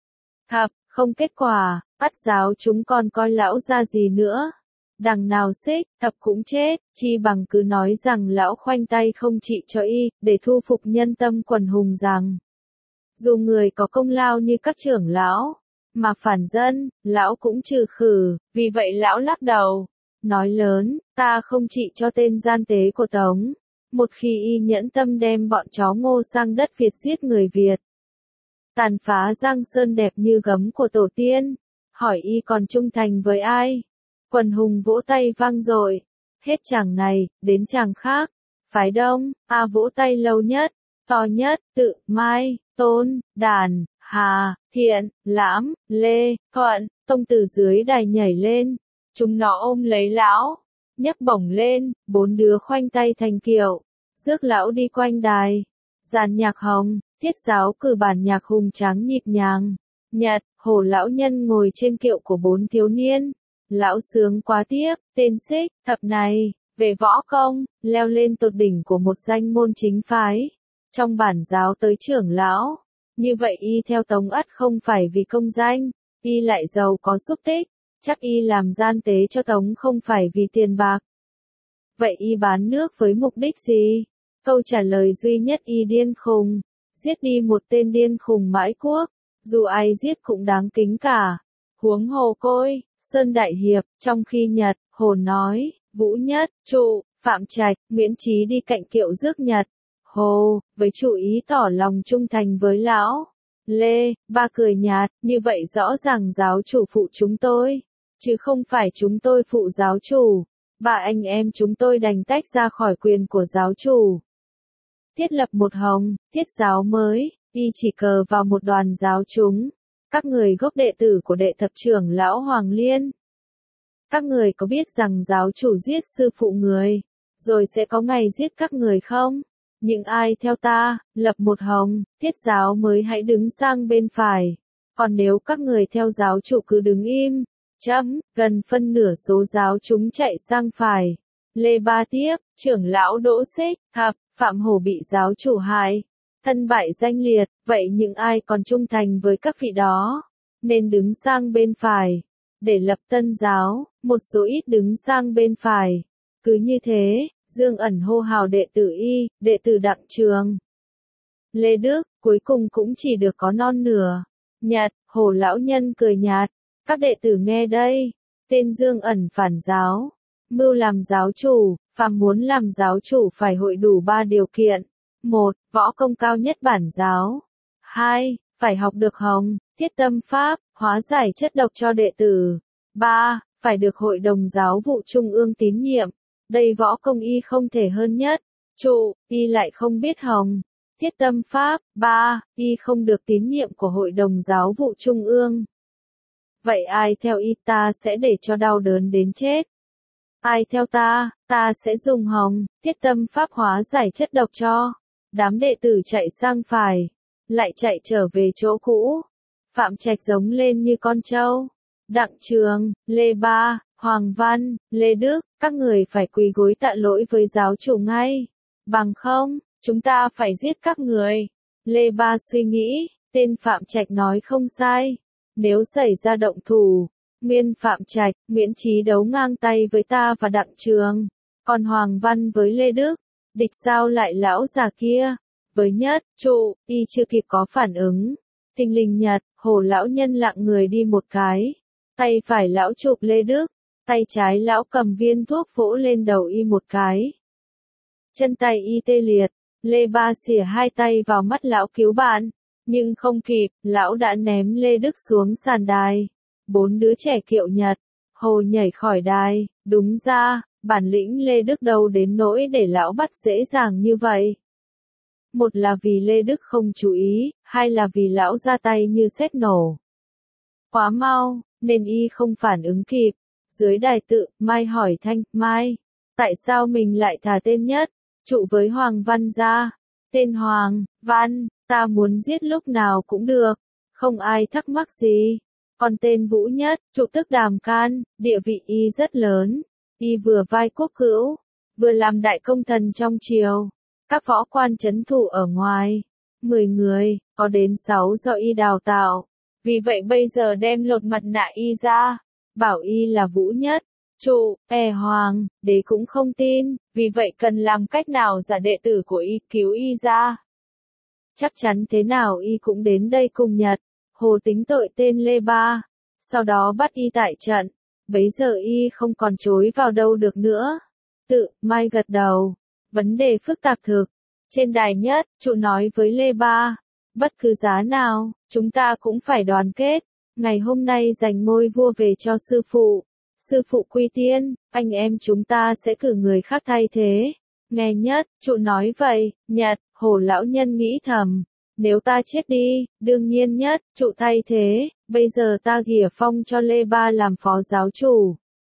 thập, không kết quả, bắt giáo chúng còn coi lão ra gì nữa. Đằng nào Xích thập cũng chết, chi bằng cứ nói rằng lão khoanh tay không trị cho y, để thu phục nhân tâm quần hùng rằng. Dù người có công lao như các trưởng lão, mà phản dân, lão cũng trừ khử, vì vậy lão lắc đầu, nói lớn, ta không trị cho tên gian tế của Tống. Một khi y nhẫn tâm đem bọn chó Ngô sang đất Việt giết người Việt, tàn phá Giang Sơn đẹp như gấm của tổ tiên, hỏi y còn trung thành với ai? Quần hùng vỗ tay vang dội, hết chàng này, đến chàng khác, phái Đông, A vỗ tay lâu nhất, to nhất, Tự, Mai, Tôn, Đàn, Hà, Thiện, Lãm, Lê, Thuận, tông từ dưới đài nhảy lên, chúng nó ôm lấy lão, nhấc bổng lên, bốn đứa khoanh tay thành kiệu, rước lão đi quanh đài. Dàn nhạc Hồng, Thiết giáo cử bản nhạc hùng tráng nhịp nhàng. Nhật, Hồ lão nhân ngồi trên kiệu của bốn thiếu niên. Lão sướng quá tiếp, tên Xích thập này, về võ công, leo lên tột đỉnh của một danh môn chính phái. Trong bản giáo tới trưởng lão, như vậy y theo Tống ắt không phải vì công danh, y lại giàu có xúc tích, chắc y làm gian tế cho Tống không phải vì tiền bạc. Vậy y bán nước với mục đích gì? Câu trả lời duy nhất y điên khùng, giết đi một tên điên khùng mãi quốc, dù ai giết cũng đáng kính cả. Huống hồ Côi, Sơn Đại Hiệp, trong khi Nhật, Hồ nói, Vũ Nhất, Trụ, Phạm Trạch, miễn chí đi cạnh kiệu rước Nhật. Hồ, với chủ ý tỏ lòng trung thành với lão. Lê, ba cười nhạt, như vậy rõ ràng giáo chủ phụ chúng tôi, chứ không phải chúng tôi phụ giáo chủ. Ba anh em chúng tôi đành tách ra khỏi quyền của giáo chủ. Thiết lập một Hồng, Thiết giáo mới, y chỉ cờ vào một đoàn giáo chúng. Các người gốc đệ tử của đệ thập trưởng lão Hoàng Liên. Các người có biết rằng giáo chủ giết sư phụ người, rồi sẽ có ngày giết các người không? Những ai theo ta, lập một Hồng, Thiết giáo mới hãy đứng sang bên phải. Còn nếu các người theo giáo chủ cứ đứng im, chấm, gần phân nửa số giáo chúng chạy sang phải. Lê Ba tiếp, trưởng lão Đỗ Xích, thập, Phạm Hổ bị giáo chủ hại, thân bại danh liệt, vậy những ai còn trung thành với các vị đó, nên đứng sang bên phải, để lập tân giáo, một số ít đứng sang bên phải. Cứ như thế, Dương Ẩn hô hào đệ tử y, đệ tử Đặng Trường. Lê Đức, cuối cùng cũng chỉ được có non nửa. Nhật, Hồ lão nhân cười nhạt, các đệ tử nghe đây, tên Dương Ẩn phản giáo, mưu làm giáo chủ, phàm muốn làm giáo chủ phải hội đủ ba điều kiện. Một, võ công cao nhất bản giáo. Hai, phải học được Hồng, Thiết tâm pháp, hóa giải chất độc cho đệ tử. Ba, phải được hội đồng giáo vụ trung ương tín nhiệm. Đây võ công y không thể hơn nhất. Trụ, y lại không biết Hồng, Thiết tâm pháp. Ba. Y không được tín nhiệm của Hội đồng Giáo vụ Trung ương. Vậy ai theo y ta sẽ để cho đau đớn đến chết. Ai theo ta, ta sẽ dùng hồng, thiết tâm pháp hóa giải chất độc cho. Đám đệ tử chạy sang phải, lại chạy trở về chỗ cũ. Phạm Trạch giống lên như con trâu. Đặng Trường, Lê Ba, Hoàng Văn, Lê Đức, các người phải quỳ gối tạ lỗi với giáo chủ ngay. Bằng không, chúng ta phải giết các người. Lê Ba suy nghĩ, tên Phạm Trạch nói không sai. Nếu xảy ra động thủ, Nguyên Phạm Trạch, miễn chí đấu ngang tay với ta và Đặng Trường. Còn Hoàng Văn với Lê Đức, địch sao lại lão già kia. Với Nhất, trụ, y chưa kịp có phản ứng. Thình lình Nhật, Hồ lão nhân lặng người đi một cái. Tay phải lão chụp Lê Đức, tay trái lão cầm viên thuốc vỗ lên đầu y một cái. Chân tay y tê liệt, Lê Ba xỉa hai tay vào mắt lão cứu bạn. Nhưng không kịp, lão đã ném Lê Đức xuống sàn đài. Bốn đứa trẻ Kiệu Nhật, Hồ nhảy khỏi đài. Đúng ra, bản lĩnh Lê Đức đâu đến nỗi để lão bắt dễ dàng như vậy. Một là vì Lê Đức không chú ý, hai là vì lão ra tay như sét nổ. Quá mau, nên y không phản ứng kịp. Dưới đài tự, Mai hỏi Thanh, Mai, tại sao mình lại thả tên Nhất, trụ với Hoàng Văn ra? Tên Hoàng, Văn, ta muốn giết lúc nào cũng được, không ai thắc mắc gì. Còn tên Vũ Nhất, trụ tức Đàm Can, địa vị y rất lớn. Y vừa vai quốc cữu, vừa làm đại công thần trong triều. Các võ quan trấn thủ ở ngoài, mười người, có đến sáu do y đào tạo. Vì vậy bây giờ đem lột mặt nạ y ra, bảo y là Vũ Nhất, trụ, e Hoàng, đế cũng không tin, vì vậy cần làm cách nào giả đệ tử của y cứu y ra. Chắc chắn thế nào y cũng đến đây cùng Nhật. Hồ tính tội tên Lê Ba, sau đó bắt y tại trận. Bấy giờ y không còn chối vào đâu được nữa. Tự, Mai gật đầu. Vấn đề phức tạp thực. Trên đài Nhất, trụ nói với Lê Ba. Bất cứ giá nào, chúng ta cũng phải đoàn kết. Ngày hôm nay giành ngôi vua về cho sư phụ. Sư phụ quy tiên, anh em chúng ta sẽ cử người khác thay thế. Nghe Nhất, trụ nói vậy, Nhật, Hồ lão nhân nghĩ thầm. Nếu ta chết đi, đương nhiên Nhất, trụ thay thế, bây giờ ta ghìa phong cho Lê Ba làm phó giáo chủ.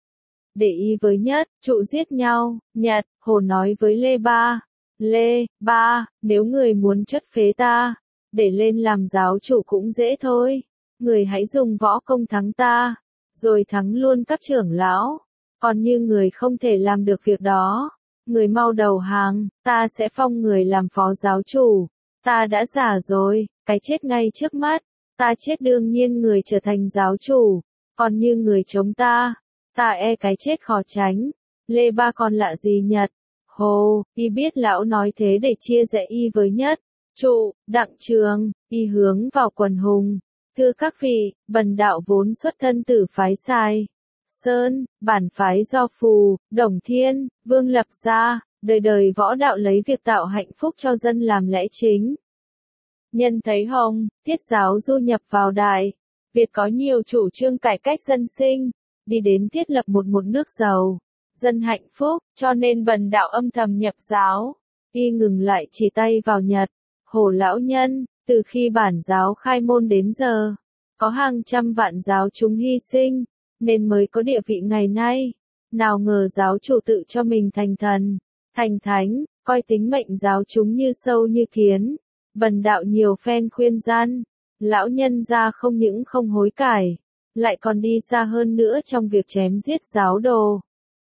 Để y với Nhất, trụ giết nhau, Nhật, Hồ nói với Lê Ba. Lê, Ba, nếu người muốn chất phế ta, để lên làm giáo chủ cũng dễ thôi. Người hãy dùng võ công thắng ta, rồi thắng luôn các trưởng lão. Còn như người không thể làm được việc đó, người mau đầu hàng, ta sẽ phong người làm phó giáo chủ. Ta đã già rồi, cái chết ngay trước mắt, ta chết đương nhiên người trở thành giáo chủ, còn như người chống ta, ta e cái chết khó tránh. Lê Ba còn lạ gì Nhật? Hồ, y biết lão nói thế để chia rẽ y với Nhất, trụ, Đặng Trường, y hướng vào quần hùng. Thưa các vị, bần đạo vốn xuất thân từ phái Sai Sơn, bản phái do Phù, Đồng Thiên, Vương lập ra. Đời đời võ đạo lấy việc tạo hạnh phúc cho dân làm lẽ chính. Nhân thấy Hồng, Thiết giáo du nhập vào Đại Việt có nhiều chủ trương cải cách dân sinh, đi đến thiết lập một một nước giàu, dân hạnh phúc, cho nên bần đạo âm thầm nhập giáo. Y ngừng lại chỉ tay vào Nhật, Hồ lão nhân, từ khi bản giáo khai môn đến giờ, có hàng trăm vạn giáo chúng hy sinh, nên mới có địa vị ngày nay. Nào ngờ giáo chủ tự cho mình thành thần, thành thánh, coi tính mệnh giáo chúng như sâu như kiến. Bần đạo nhiều phen khuyên gian, lão nhân gia không những không hối cải, lại còn đi xa hơn nữa trong việc chém giết giáo đồ.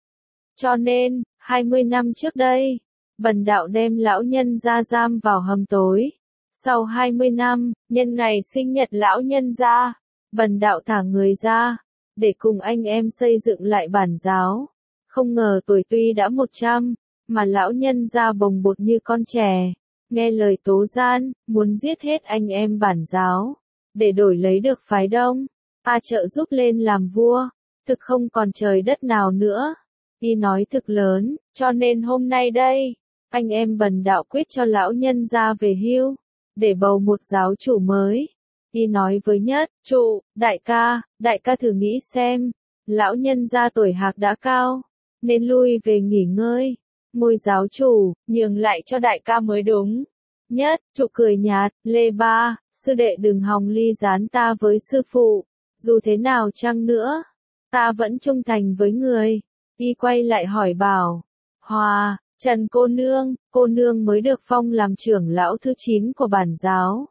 Cho nên, hai mươi năm trước đây, bần đạo đem lão nhân gia giam vào hầm tối. Sau hai mươi năm, nhân ngày sinh nhật lão nhân gia, bần đạo thả người ra, để cùng anh em xây dựng lại bản giáo. Không ngờ tuổi tuy đã một trăm, mà lão nhân gia bồng bột như con trẻ, nghe lời tố gian, muốn giết hết anh em bản giáo, để đổi lấy được phái Đông, ta trợ giúp lên làm vua, thực không còn trời đất nào nữa. Y nói thực lớn, cho nên hôm nay đây, anh em bần đạo quyết cho lão nhân gia về hưu, để bầu một giáo chủ mới. Y nói với Nhất, trụ, đại ca, đại ca thử nghĩ xem, lão nhân gia tuổi hạc đã cao, nên lui về nghỉ ngơi, ngôi giáo chủ, nhường lại cho đại ca mới đúng. Nhất, trụ cười nhạt, Lê Ba, sư đệ đừng hòng ly gián ta với sư phụ, dù thế nào chăng nữa, ta vẫn trung thành với người. Y quay lại hỏi Bảo, Hòa, Trần cô nương, cô nương mới được phong làm trưởng lão thứ chín của bản giáo.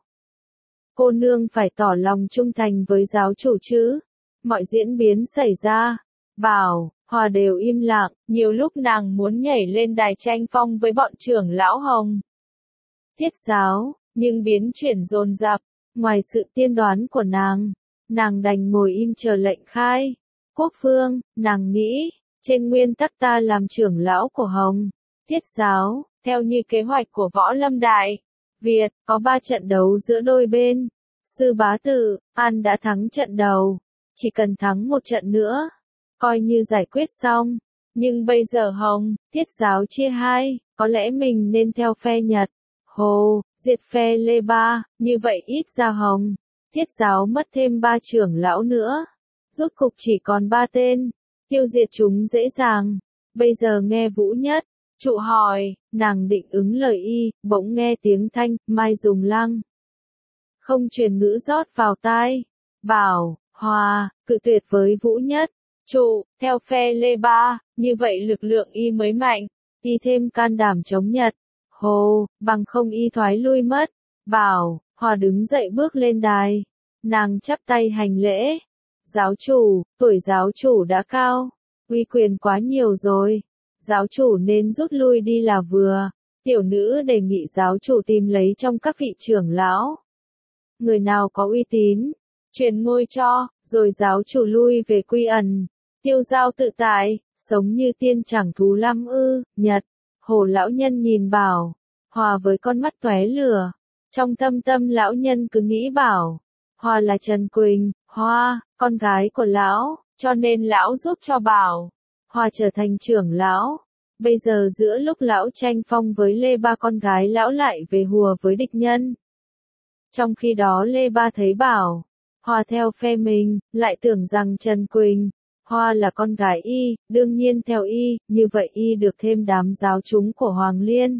Cô nương phải tỏ lòng trung thành với giáo chủ chứ. Mọi diễn biến xảy ra, Bảo, Hòa đều im lặng, nhiều lúc nàng muốn nhảy lên đài tranh phong với bọn trưởng lão Hồng Thiết giáo, nhưng biến chuyển dồn dập, ngoài sự tiên đoán của nàng, nàng đành ngồi im chờ lệnh khai. Quốc phương, nàng nghĩ, trên nguyên tắc ta làm trưởng lão của Hồng Thiết giáo, theo như kế hoạch của Võ Lâm Đại Việt, có ba trận đấu giữa đôi bên. Sư Bá Tử, An đã thắng trận đầu, chỉ cần thắng một trận nữa, coi như giải quyết xong. Nhưng bây giờ Hồng Thiết giáo chia hai, có lẽ mình nên theo phe Nhật. Hồ, diệt phe Lê Ba, như vậy ít ra Hồng Thiết giáo mất thêm ba trưởng lão nữa. Rốt cục chỉ còn ba tên, tiêu diệt chúng dễ dàng. Bây giờ nghe Vũ Nhất, trụ hỏi, nàng định ứng lời y, bỗng nghe tiếng thanh, Mai Dùng Lăng. Không truyền ngữ rót vào tai. Bảo, Hòa, cự tuyệt với Vũ Nhất. Trụ, theo phe Lê Ba, như vậy lực lượng y mới mạnh, y thêm can đảm chống Nhật. Hồ, bằng không y thoái lui mất. Bảo, Hòa đứng dậy bước lên đài. Nàng chắp tay hành lễ. Giáo chủ, tuổi giáo chủ đã cao, uy quyền quá nhiều rồi. Giáo chủ nên rút lui đi là vừa. Tiểu nữ đề nghị giáo chủ tìm lấy trong các vị trưởng lão người nào có uy tín, truyền ngôi cho, rồi giáo chủ lui về Quy Ẩn, tiêu giao tự tại, sống như tiên chẳng thú lắm ư. Nhật, Hồ lão nhân nhìn Bảo, Hòa với con mắt tóe lửa. Trong thâm tâm lão nhân cứ nghĩ Bảo, Hòa là Trần Quỳnh, Hoa, con gái của lão, cho nên lão giúp cho Bảo, Hòa trở thành trưởng lão. Bây giờ giữa lúc lão tranh phong với Lê Ba, con gái lão lại về hùa với địch nhân. Trong khi đó Lê Ba thấy Bảo, Hòa theo phe mình, lại tưởng rằng Trần Quỳnh, Hoa là con gái y, đương nhiên theo y, như vậy y được thêm đám giáo chúng của Hoàng Liên.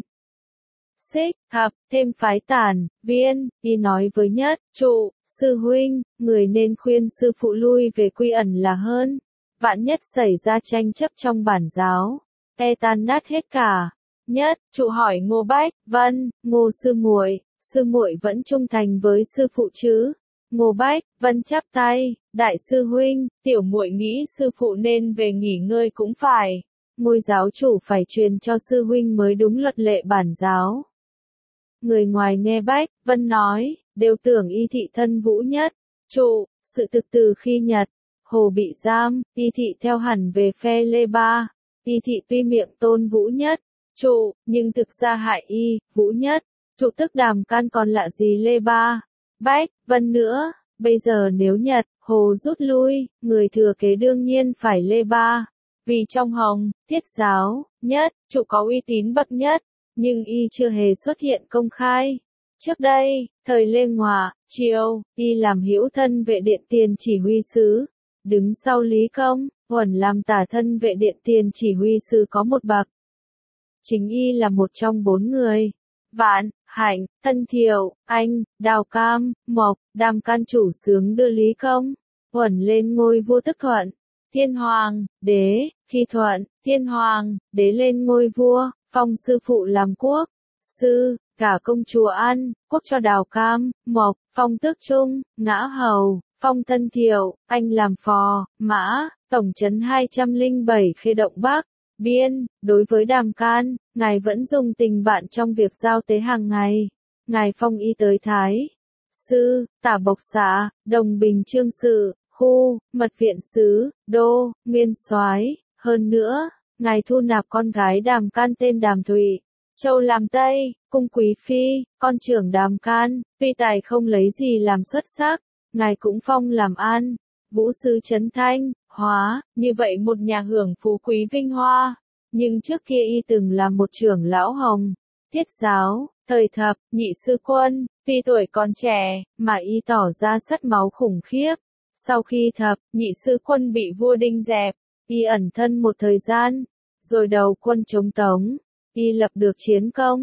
Xích, thập, thêm phái Tản, Viên, y nói với Nhất, trụ, sư huynh, người nên khuyên sư phụ lui về Quy Ẩn là hơn. Vạn nhất xảy ra tranh chấp trong bản giáo, e tan nát hết cả. Nhất, trụ hỏi Ngô Bách, Vân, Ngô sư muội, sư muội vẫn trung thành với sư phụ chứ? Ngô Bách, Vân chắp tay, đại sư huynh, tiểu muội nghĩ sư phụ nên về nghỉ ngơi cũng phải. Ngôi giáo chủ phải truyền cho sư huynh mới đúng luật lệ bản giáo. Người ngoài nghe Bách, Vân nói, đều tưởng y thị thân Vũ Nhất. Trụ, sự thực từ khi Nhật, Hồ bị giam, y thị theo hẳn về phe Lê Ba. Y thị tuy miệng tôn Vũ Nhất, trụ, nhưng thực ra hại y, Vũ Nhất. Trụ tức Đàm Can còn lạ gì Lê Ba. Bách, Vân nữa, bây giờ nếu Nhật, Hồ rút lui, người thừa kế đương nhiên phải Lê Ba. Vì trong Hồng Thiết giáo, Nhất, trụ có uy tín bậc nhất, nhưng y chưa hề xuất hiện công khai. Trước đây, thời Lê Ngọa, Triều, y làm hữu thân vệ điện tiền chỉ huy sứ, đứng sau Lý Công, Huẩn làm tả thân vệ điện tiền chỉ huy sứ có một bậc. Chính y là một trong bốn người. Vạn, Hạnh, Thân Thiệu, Anh, Đào Cam, Mộc, Đàm Can chủ sướng đưa Lý Công, Huẩn lên ngôi vua tức Thuận, Thiên Hoàng, đế, khi Thuận, Thiên Hoàng, đế lên ngôi vua, phong sư phụ làm quốc, sư, cả công chúa An, quốc cho Đào Cam, Mộc, phong tước trung, ngã hầu, phong Thân Thiệu, Anh làm phò, mã, tổng trấn hai trăm lẻ bảy khê động Bắc. Biên, đối với Đàm Can, ngài vẫn dùng tình bạn trong việc giao tế hàng ngày. Ngài phong y tới Thái sư, Tả Bộc Xã, Đồng Bình Chương sự, khu, Mật viện sứ, đô, nguyên soái. Hơn nữa, ngài thu nạp con gái Đàm Can tên Đàm Thụy, Châu làm Tây, cung quý phi, con trưởng Đàm Can, tuy tài không lấy gì làm xuất sắc, ngài cũng phong làm An, Vũ sứ Trấn Thanh, Hóa, như vậy một nhà hưởng phú quý vinh hoa. Nhưng trước kia y từng là một trưởng lão Hồng Thiết giáo, thời thập, nhị sư quân, tuy tuổi còn trẻ, mà y tỏ ra sắt máu khủng khiếp. Sau khi thập, nhị sư quân bị vua Đinh dẹp, y ẩn thân một thời gian, rồi đầu quân chống Tống, y lập được chiến công.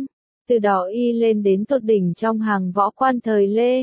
Từ đó y lên đến tột đỉnh trong hàng võ quan thời Lê.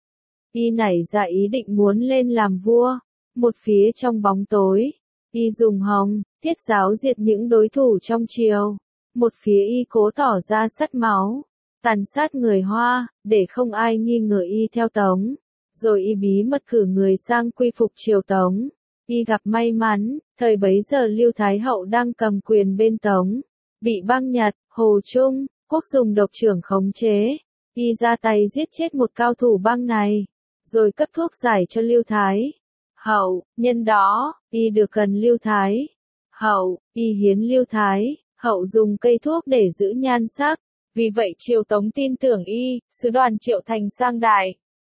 Y nảy ra ý định muốn lên làm vua. Một phía trong bóng tối, y dùng hồng, thiết giáo diệt những đối thủ trong triều. Một phía y cố tỏ ra sắt máu, tàn sát người Hoa, để không ai nghi ngờ y theo Tống. Rồi y bí mật cử người sang quy phục triều Tống. Y gặp may mắn, thời bấy giờ Lưu Thái Hậu đang cầm quyền bên Tống. Bị băng Nhật, Hồ Trung, Quốc dùng độc trưởng khống chế. Y ra tay giết chết một cao thủ băng này, rồi cấp thuốc giải cho Lưu Thái Hậu. Nhân đó, y được gần Lưu Thái Hậu, y hiến Lưu Thái Hậu dùng cây thuốc để giữ nhan sắc. Vì vậy triều Tống tin tưởng y, sứ đoàn Triệu Thành sang Đại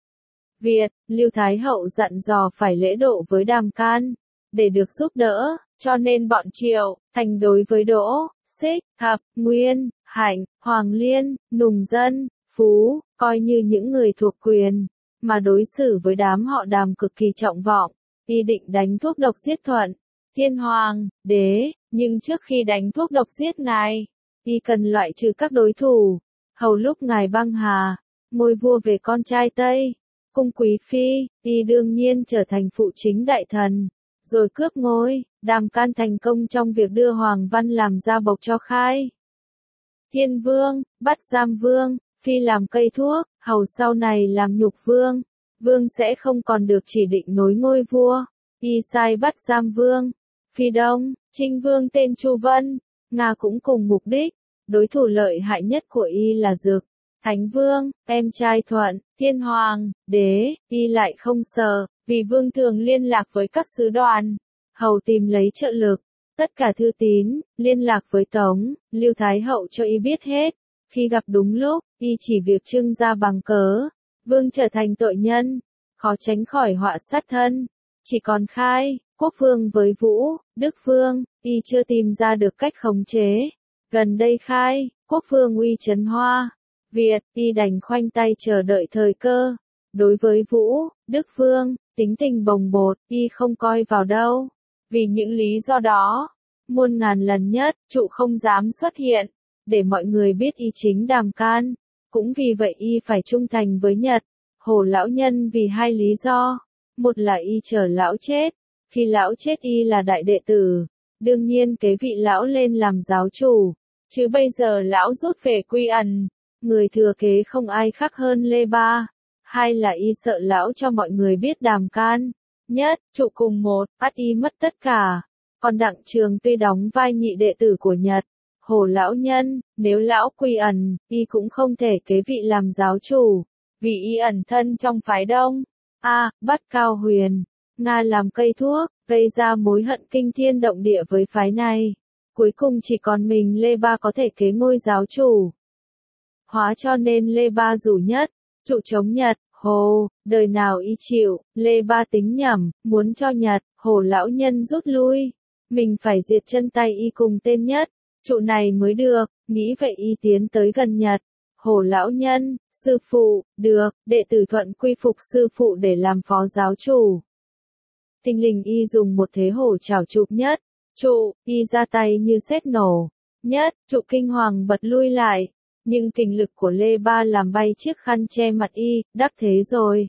Việt. Lưu Thái Hậu dặn dò phải lễ độ với Đàm Can, để được giúp đỡ, cho nên bọn Triệu Thành đối với Đỗ, Xích, Thập, Nguyên, Hạnh, Hoàng Liên, Nùng Dân, Phú, coi như những người thuộc quyền, mà đối xử với đám họ Đàm cực kỳ trọng vọng. Y định đánh thuốc độc giết Thuận Thiên Hoàng đế, nhưng trước khi đánh thuốc độc giết ngài, y cần loại trừ các đối thủ. Hầu lúc ngài băng hà, ngôi vua về con trai Tây, cung quý phi, y đương nhiên trở thành phụ chính đại thần, rồi cướp ngôi. Đàm Can thành công trong việc đưa Hoàng Văn làm gia bộc cho Khai Thiên Vương, bắt giam Vương Phi làm cây thuốc. Hầu sau này làm nhục Vương, Vương sẽ không còn được chỉ định nối ngôi vua. Y sai bắt giam Vương Phi Đông, Trinh Vương tên Chu Vân, Nga cũng cùng mục đích. Đối thủ lợi hại nhất của y là Dực Thánh Vương, em trai Thuận Thiên Hoàng đế. Y lại không sợ, vì Vương thường liên lạc với các sứ đoàn, hầu tìm lấy trợ lực. Tất cả thư tín, liên lạc với Tống, Lưu Thái Hậu cho y biết hết. Khi gặp đúng lúc, y chỉ việc trưng ra bằng cớ, Vương trở thành tội nhân, khó tránh khỏi họa sát thân. Chỉ còn Khai Quốc Vương với Vũ, Đức Vương, y chưa tìm ra được cách khống chế. Gần đây Khai Quốc Vương uy chấn Hoa Việt, y đành khoanh tay chờ đợi thời cơ. Đối với Vũ, Đức Vương, tính tình bồng bột, y không coi vào đâu. Vì những lý do đó, muôn ngàn lần nhất, trụ không dám xuất hiện, để mọi người biết y chính Đàm Can. Cũng vì vậy y phải trung thành với Nhật, Hồ lão nhân vì hai lý do. Một là y chờ lão chết, khi lão chết y là đại đệ tử, đương nhiên kế vị lão lên làm giáo chủ. Chứ bây giờ lão rút về quy ẩn, người thừa kế không ai khác hơn Lê Ba. Hai là y sợ lão cho mọi người biết Đàm Can. Nhất, trụ cùng một, bắt y mất tất cả. Còn Đặng Trường tuy đóng vai nhị đệ tử của Nhật, Hồ lão nhân, nếu lão quy ẩn, y cũng không thể kế vị làm giáo chủ, vì y ẩn thân trong phái Đông. A, à, bắt Cao Huyền, Nga làm cây thuốc, gây ra mối hận kinh thiên động địa với phái này. Cuối cùng chỉ còn mình Lê Ba có thể kế ngôi giáo chủ. Hóa cho nên Lê Ba rủ Nhất, trụ chống Nhật, Hồ, đời nào y chịu. Lê Ba tính nhẩm, muốn cho Nhật, Hồ lão nhân rút lui, mình phải diệt chân tay y cùng tên Nhất, trụ này mới được. Nghĩ vậy y tiến tới gần Nhật, Hồ lão nhân, sư phụ, được, đệ tử thuận quy phục sư phụ để làm phó giáo chủ. Thình lình y dùng một thế hổ chảo chụp Nhất, trụ, y ra tay như sét nổ. Nhất, trụ kinh hoàng bật lui lại, nhưng kình lực của Lê Ba làm bay chiếc khăn che mặt y. Đắc thế rồi.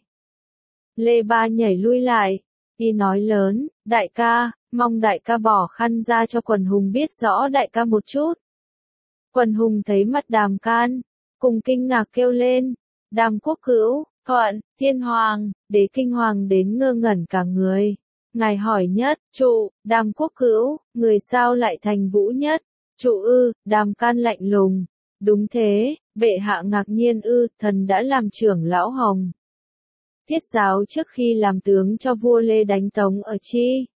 Lê Ba nhảy lui lại, y nói lớn, đại ca, mong đại ca bỏ khăn ra cho quần hùng biết rõ đại ca một chút. Quần hùng thấy mặt Đàm Can, cùng kinh ngạc kêu lên, Đàm Quốc Cữu, Thuận Thiên Hoàng đế kinh hoàng đến ngơ ngẩn cả người. Ngài hỏi Nhất, trụ, Đàm Quốc Cữu, người sao lại thành Vũ Nhất? Trụ ư, Đàm Can lạnh lùng, đúng thế, bệ hạ ngạc nhiên ư, thần đã làm trưởng lão Hồng Thiết giáo trước khi làm tướng cho vua Lê đánh Tống ở Chi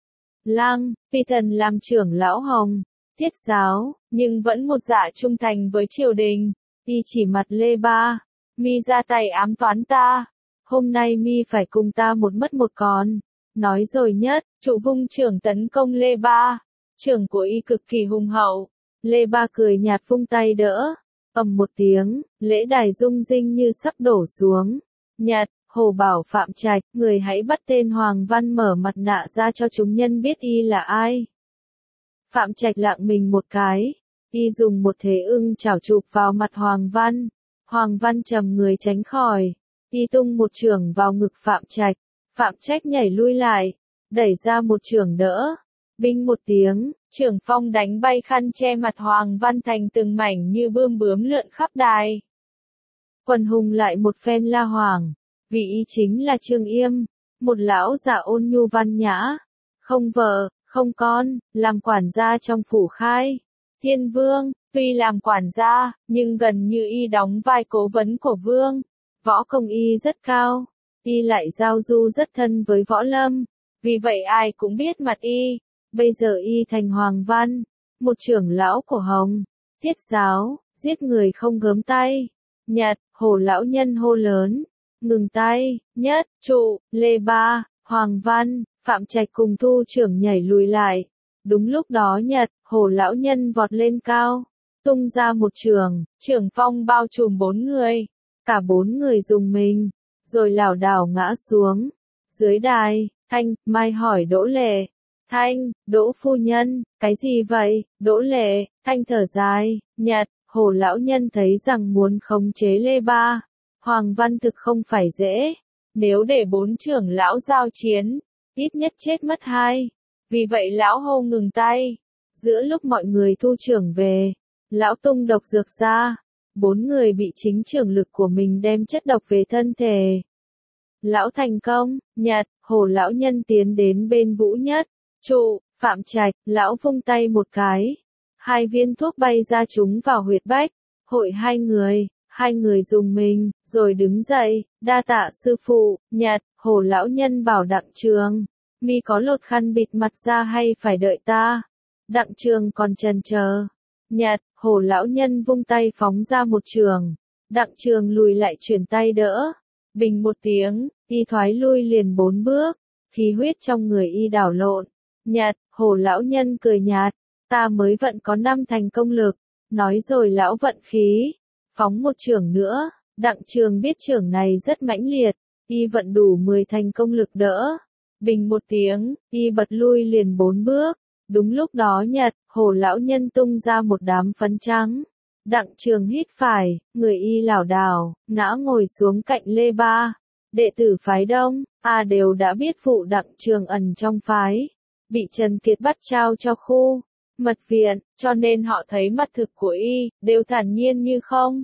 Lăng, vì thần làm trưởng lão Hồng Thiết giáo, nhưng vẫn một dạ trung thành với triều đình. Y chỉ mặt Lê Ba, mi ra tay ám toán ta, hôm nay mi phải cùng ta một mất một còn. Nói rồi Nhất, trụ vung trưởng tấn công Lê Ba, trưởng của y cực kỳ hùng hậu. Lê Ba cười nhạt vung tay đỡ, ầm một tiếng, lễ đài rung rinh như sắp đổ xuống. Nhật, Hồ bảo Phạm Trạch, người hãy bắt tên Hoàng Văn mở mặt nạ ra cho chúng nhân biết y là ai. Phạm Trạch lặng mình một cái, Y dùng một thế ưng chảo chụp vào mặt Hoàng Văn. Hoàng Văn trầm người tránh khỏi. Y tung một chưởng vào ngực Phạm Trạch. Phạm Trạch nhảy lui lại, đẩy ra một chưởng đỡ. Binh một tiếng, chưởng phong đánh bay khăn che mặt Hoàng Văn thành từng mảnh như bươm bướm lượn khắp đài. Quần hùng lại một phen la hoàng, vì y chính là Trương Yêm, một lão già ôn nhu văn nhã, không vợ, không con, làm quản gia trong phủ Khai. Thiên Vương, tuy làm quản gia, nhưng gần như y đóng vai cố vấn của vương. Võ công y rất cao, y lại giao du rất thân với võ lâm, vì vậy ai cũng biết mặt y. Bây giờ y thành Hoàng Văn, một trưởng lão của Hồng Thiết giáo, giết người không gớm tay. Nhật, Hồ lão nhân hô lớn, ngừng tay. Nhất, Trụ, Lê Ba, Hoàng Văn, Phạm Trạch cùng Thu trưởng nhảy lùi lại. Đúng lúc đó Nhật, Hồ lão nhân vọt lên cao, tung ra một chưởng, chưởng phong bao trùm bốn người. Cả bốn người dùng mình, rồi lảo đảo ngã xuống. Dưới đài, Thanh, Mai hỏi Đỗ Lệ. Thanh, Đỗ phu nhân, cái gì vậy? Đỗ Lệ, Thanh thở dài. Nhật, Hồ lão nhân thấy rằng muốn khống chế Lê Ba, Hoàng Văn thực không phải dễ. Nếu để bốn trưởng lão giao chiến, ít nhất chết mất hai. Vì vậy lão hô ngừng tay. Giữa lúc mọi người thu trưởng về, lão tung độc dược ra. Bốn người bị chính trưởng lực của mình đem chất độc về thân thể. Lão thành công. Nhật, Hồ lão nhân tiến đến bên Vũ Nhất, Trụ, Phạm Trạch, lão vung tay một cái. Hai viên thuốc bay ra chúng vào huyệt bách. Hội hai người, hai người dùng mình, rồi đứng dậy, đa tạ sư phụ. Nhật, Hồ lão nhân bảo Đặng Trường, mi có lột khăn bịt mặt ra hay phải đợi ta? Đặng Trường còn chần chờ. Nhật, Hồ lão nhân vung tay phóng ra một trường. Đặng Trường lùi lại chuyển tay đỡ. Bình một tiếng, y thoái lui liền bốn bước. Khí huyết trong người y đảo lộn. Nhật, Hồ lão nhân cười nhạt. Ta mới vận có năm thành công lực. Nói rồi lão vận khí. Phóng một trường nữa. Đặng Trường biết trường này rất mãnh liệt. Y vận đủ mười thành công lực đỡ. Bình một tiếng, y bật lui liền bốn bước. Đúng lúc đó Nhật, Hồ lão nhân tung ra một đám phấn trắng. Đặng Trường hít phải, người y lảo đảo, ngã ngồi xuống cạnh Lê Ba. Đệ tử phái Đông, a đều đã biết vụ Đặng Trường ẩn trong phái, bị Trần Kiệt bắt trao cho khu mật viện, cho nên họ thấy mặt thực của y, đều thản nhiên như không.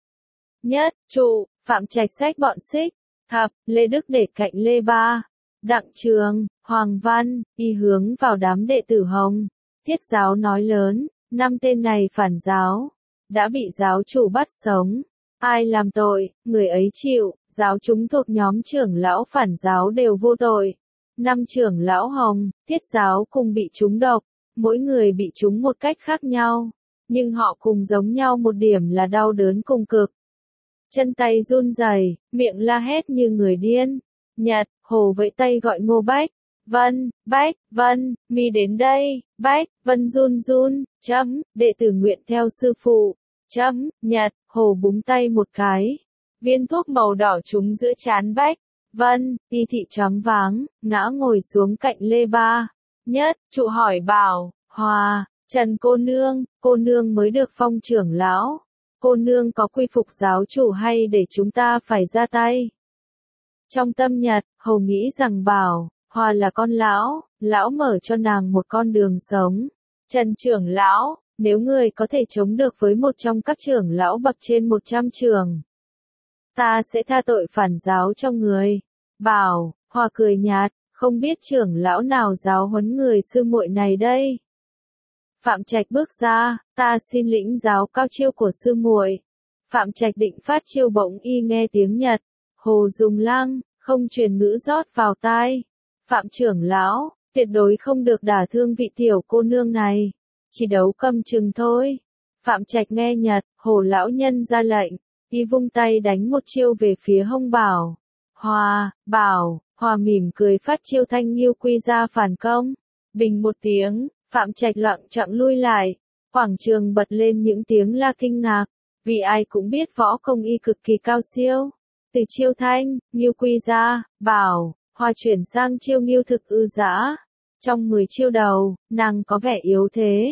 Nhất, Trụ, Phạm Trạch xách bọn Xích, Thập, Lê Đức để cạnh Lê Ba. Đặng Trường, Hoàng Văn, y hướng vào đám đệ tử Hồng Thiết giáo nói lớn, năm tên này phản giáo, đã bị giáo chủ bắt sống. Ai làm tội, người ấy chịu. Giáo chúng thuộc nhóm trưởng lão phản giáo đều vô tội. Năm trưởng lão Hồng Thiết giáo cùng bị trúng độc, mỗi người bị trúng một cách khác nhau, nhưng họ cùng giống nhau một điểm là đau đớn cùng cực. Chân tay run rẩy, miệng la hét như người điên. Nhật, Hồ vẫy tay gọi Ngô Bách. Vân, Bách, Vân, mi đến đây. Bách, Vân run run, chấm, đệ tử nguyện theo sư phụ. Chấm, Nhật, Hồ búng tay một cái. Viên thuốc màu đỏ trúng giữa trán Bách. Vân, y thị choáng váng, ngã ngồi xuống cạnh Lê Ba. Nhất, Trụ hỏi bảo, Hòa, Trần cô nương, cô nương mới được phong trưởng lão. Cô nương có quy phục giáo chủ hay để chúng ta phải ra tay? Trong tâm Nhật, Hầu nghĩ rằng bảo, Hòa là con lão, lão mở cho nàng một con đường sống. Trần trưởng lão, nếu người có thể chống được với một trong các trưởng lão bậc trên một trăm trường, ta sẽ tha tội phản giáo cho người. Bảo, Hòa cười nhạt, không biết trưởng lão nào giáo huấn người sư muội này đây. Phạm Trạch bước ra, ta xin lĩnh giáo cao chiêu của sư muội. Phạm Trạch định phát chiêu bỗng y nghe tiếng Nhật, Hồ dùng lăng, không truyền ngữ rót vào tai. Phạm trưởng lão, tuyệt đối không được đả thương vị tiểu cô nương này, chỉ đấu cầm chừng thôi. Phạm Trạch nghe Nhật, Hồ lão nhân ra lệnh, y vung tay đánh một chiêu về phía Hông Bảo. Hòa, Bảo, Hòa mỉm cười phát chiêu Thanh Nghiêu Quy ra phản công. Bình một tiếng, Phạm Trạch loạng choạng lui lại. Quảng trường bật lên những tiếng la kinh ngạc, vì ai cũng biết võ công y cực kỳ cao siêu. Từ chiêu Thanh, Nghiêu Quy ra, Bảo, Hòa chuyển sang chiêu Nghiêu Thực Ư Dã. Trong mười chiêu đầu, nàng có vẻ yếu thế.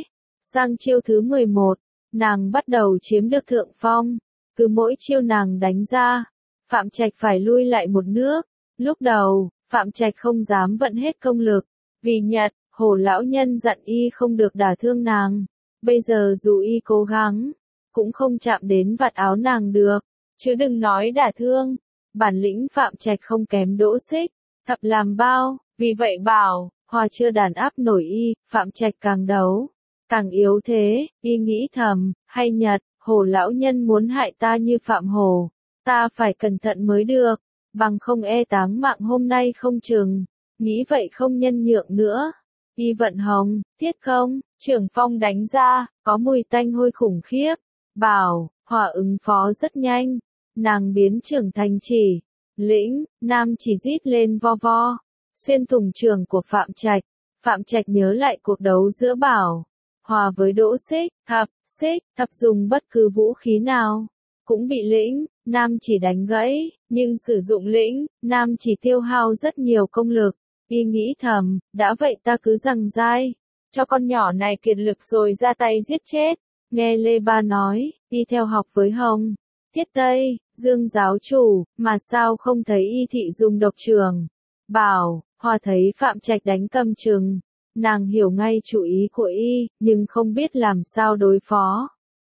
Sang chiêu thứ mười một, nàng bắt đầu chiếm được thượng phong. Cứ mỗi chiêu nàng đánh ra, Phạm Trạch phải lui lại một nước. Lúc đầu, Phạm Trạch không dám vận hết công lực, vì Nhật, Hồ lão nhân dặn y không được đả thương nàng. Bây giờ dù y cố gắng, cũng không chạm đến vạt áo nàng được, chứ đừng nói đả thương. Bản lĩnh Phạm Trạch không kém Đỗ Xích, thập làm bao, vì vậy bảo, Hòa chưa đàn áp nổi y, Phạm Trạch càng đấu, càng yếu thế, y nghĩ thầm, hay Nhật, Hồ lão nhân muốn hại ta như Phạm Hồ, ta phải cẩn thận mới được, bằng không e táng mạng hôm nay không chừng, nghĩ vậy không nhân nhượng nữa. Y vận hồng, thiết không, trưởng phong đánh ra, có mùi tanh hôi khủng khiếp, bảo, Hòa ứng phó rất nhanh, nàng biến trưởng thành chỉ, lĩnh, nam chỉ rít lên vo vo, xuyên thủng trường của Phạm Trạch. Phạm Trạch nhớ lại cuộc đấu giữa Bảo, Hòa với Đỗ Xích, thập, xích, thập dùng bất cứ vũ khí nào, cũng bị lĩnh, nam chỉ đánh gãy, nhưng sử dụng lĩnh, nam chỉ tiêu hao rất nhiều công lực. Y nghĩ thầm, đã vậy ta cứ giằng dai, cho con nhỏ này kiệt lực rồi ra tay giết chết. Nghe Lê Ba nói, y theo học với Hồng, Thiết Tây, Dương giáo chủ, mà sao không thấy y thị dùng độc trường. Bảo, Hòa thấy Phạm Trạch đánh cầm chừng, nàng hiểu ngay chủ ý của y, nhưng không biết làm sao đối phó.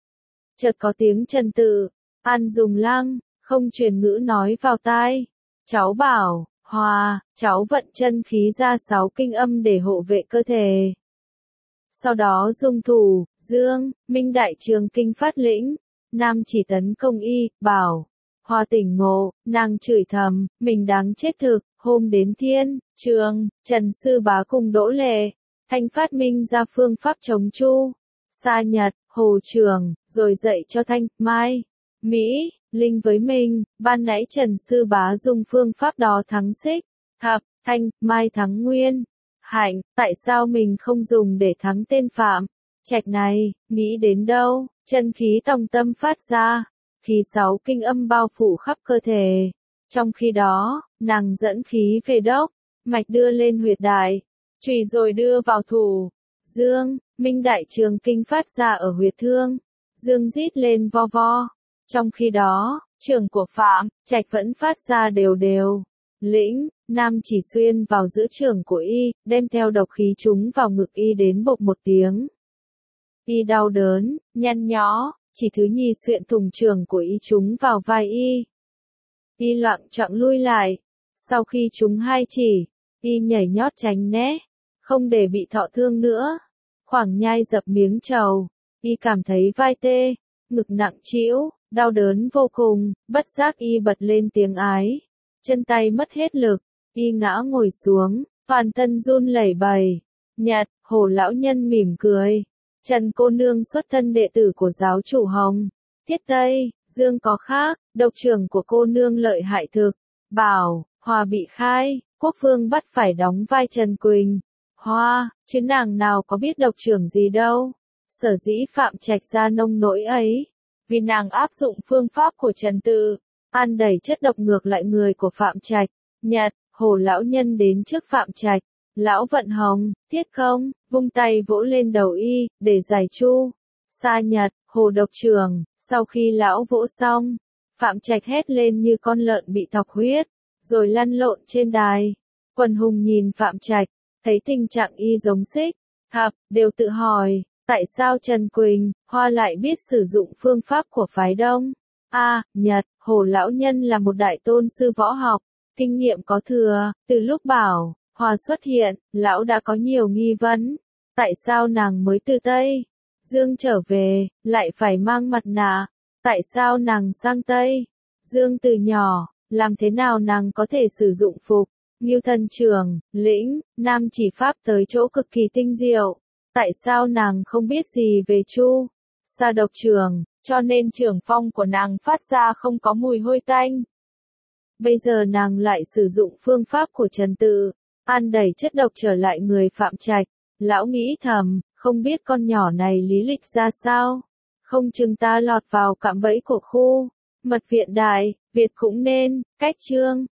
Chợt có tiếng Trần Tự, An dùng lăng, không truyền ngữ nói vào tai. Cháu bảo, Hòa, cháu vận chân khí ra sáu kinh âm để hộ vệ cơ thể. Sau đó dung thủ, Dương, Minh đại trường kinh phát lĩnh, nam chỉ tấn công y, bảo. Hòa tỉnh ngộ, nàng chửi thầm, mình đáng chết thực, hôm đến thiên, trường, Trần Sư Bá cùng Đỗ Lệ, Thanh phát minh ra phương pháp chống Chu, Sa Nhật, Hồ Trường, rồi dạy cho Thanh, Mai, Mỹ, Linh với mình, ban nãy Trần Sư Bá dùng phương pháp đó thắng Xích, Thập, Thanh, Mai thắng Nguyên, Hạnh, tại sao mình không dùng để thắng tên Phạm Trạch này, nghĩ đến đâu, chân khí tòng tâm phát ra, khí sáu kinh âm bao phủ khắp cơ thể. Trong khi đó, nàng dẫn khí về đốc, mạch đưa lên huyệt đại, chùy rồi đưa vào thủ. Dương, Minh đại trường kinh phát ra ở huyệt thương. Dương rít lên vo vo. Trong khi đó, trường của Phạm Trạch vẫn phát ra đều đều. Lĩnh, nam chỉ xuyên vào giữa trường của y, đem theo độc khí trúng vào ngực y đến bộp một tiếng. Y đau đớn, nhăn nhó, chỉ thứ nhì xuyện thủng trường của y trúng vào vai y. Y loạng choạng lui lại. Sau khi trúng hai chỉ, y nhảy nhót tránh né, không để bị thọ thương nữa. Khoảng nhai dập miếng trầu, y cảm thấy vai tê, ngực nặng trĩu, đau đớn vô cùng, bất giác y bật lên tiếng ái. Chân tay mất hết lực, y ngã ngồi xuống, toàn thân run lẩy bẩy. Nhật, Hồ lão nhân mỉm cười. Trần cô nương xuất thân đệ tử của giáo chủ Hồng, Thiết Tây, Dương có khác, độc trưởng của cô nương lợi hại thực. Bảo, Hòa bị khai, Quốc Phương bắt phải đóng vai Trần Quỳnh. Hoa, chứ nàng nào có biết độc trưởng gì đâu. Sở dĩ Phạm Trạch ra nông nỗi ấy, vì nàng áp dụng phương pháp của Trần Tự, An đẩy chất độc ngược lại người của Phạm Trạch. Nhật, Hồ lão nhân đến trước Phạm Trạch, lão vận hồng, thiết không, vung tay vỗ lên đầu y, để giải chu. Sa Nhật, Hồ độc trưởng, sau khi lão vỗ xong, Phạm Trạch hét lên như con lợn bị thọc huyết, rồi lăn lộn trên đài. Quần hùng nhìn Phạm Trạch, thấy tình trạng y giống Xích, Thập, đều tự hỏi, tại sao Trần Quỳnh, Hoa lại biết sử dụng phương pháp của phái Đông? A, à, Nhật, Hồ lão nhân là một đại tôn sư võ học, kinh nghiệm có thừa, từ lúc Bảo, Hòa xuất hiện, lão đã có nhiều nghi vấn. Tại sao nàng mới từ Tây Dương trở về, lại phải mang mặt nạ? Tại sao nàng sang Tây Dương từ nhỏ, làm thế nào nàng có thể sử dụng phục, Ngưu thần trường, lĩnh, nam chỉ pháp tới chỗ cực kỳ tinh diệu? Tại sao nàng không biết gì về Chu, Sa độc trường, cho nên trường phong của nàng phát ra không có mùi hôi tanh? Bây giờ nàng lại sử dụng phương pháp của Trần Tự, An đẩy chất độc trở lại người Phạm Trạch. Lão nghĩ thầm, không biết con nhỏ này lý lịch ra sao, không chừng ta lọt vào cạm bẫy của khu mật viện Đại Việt cũng nên. Cách chương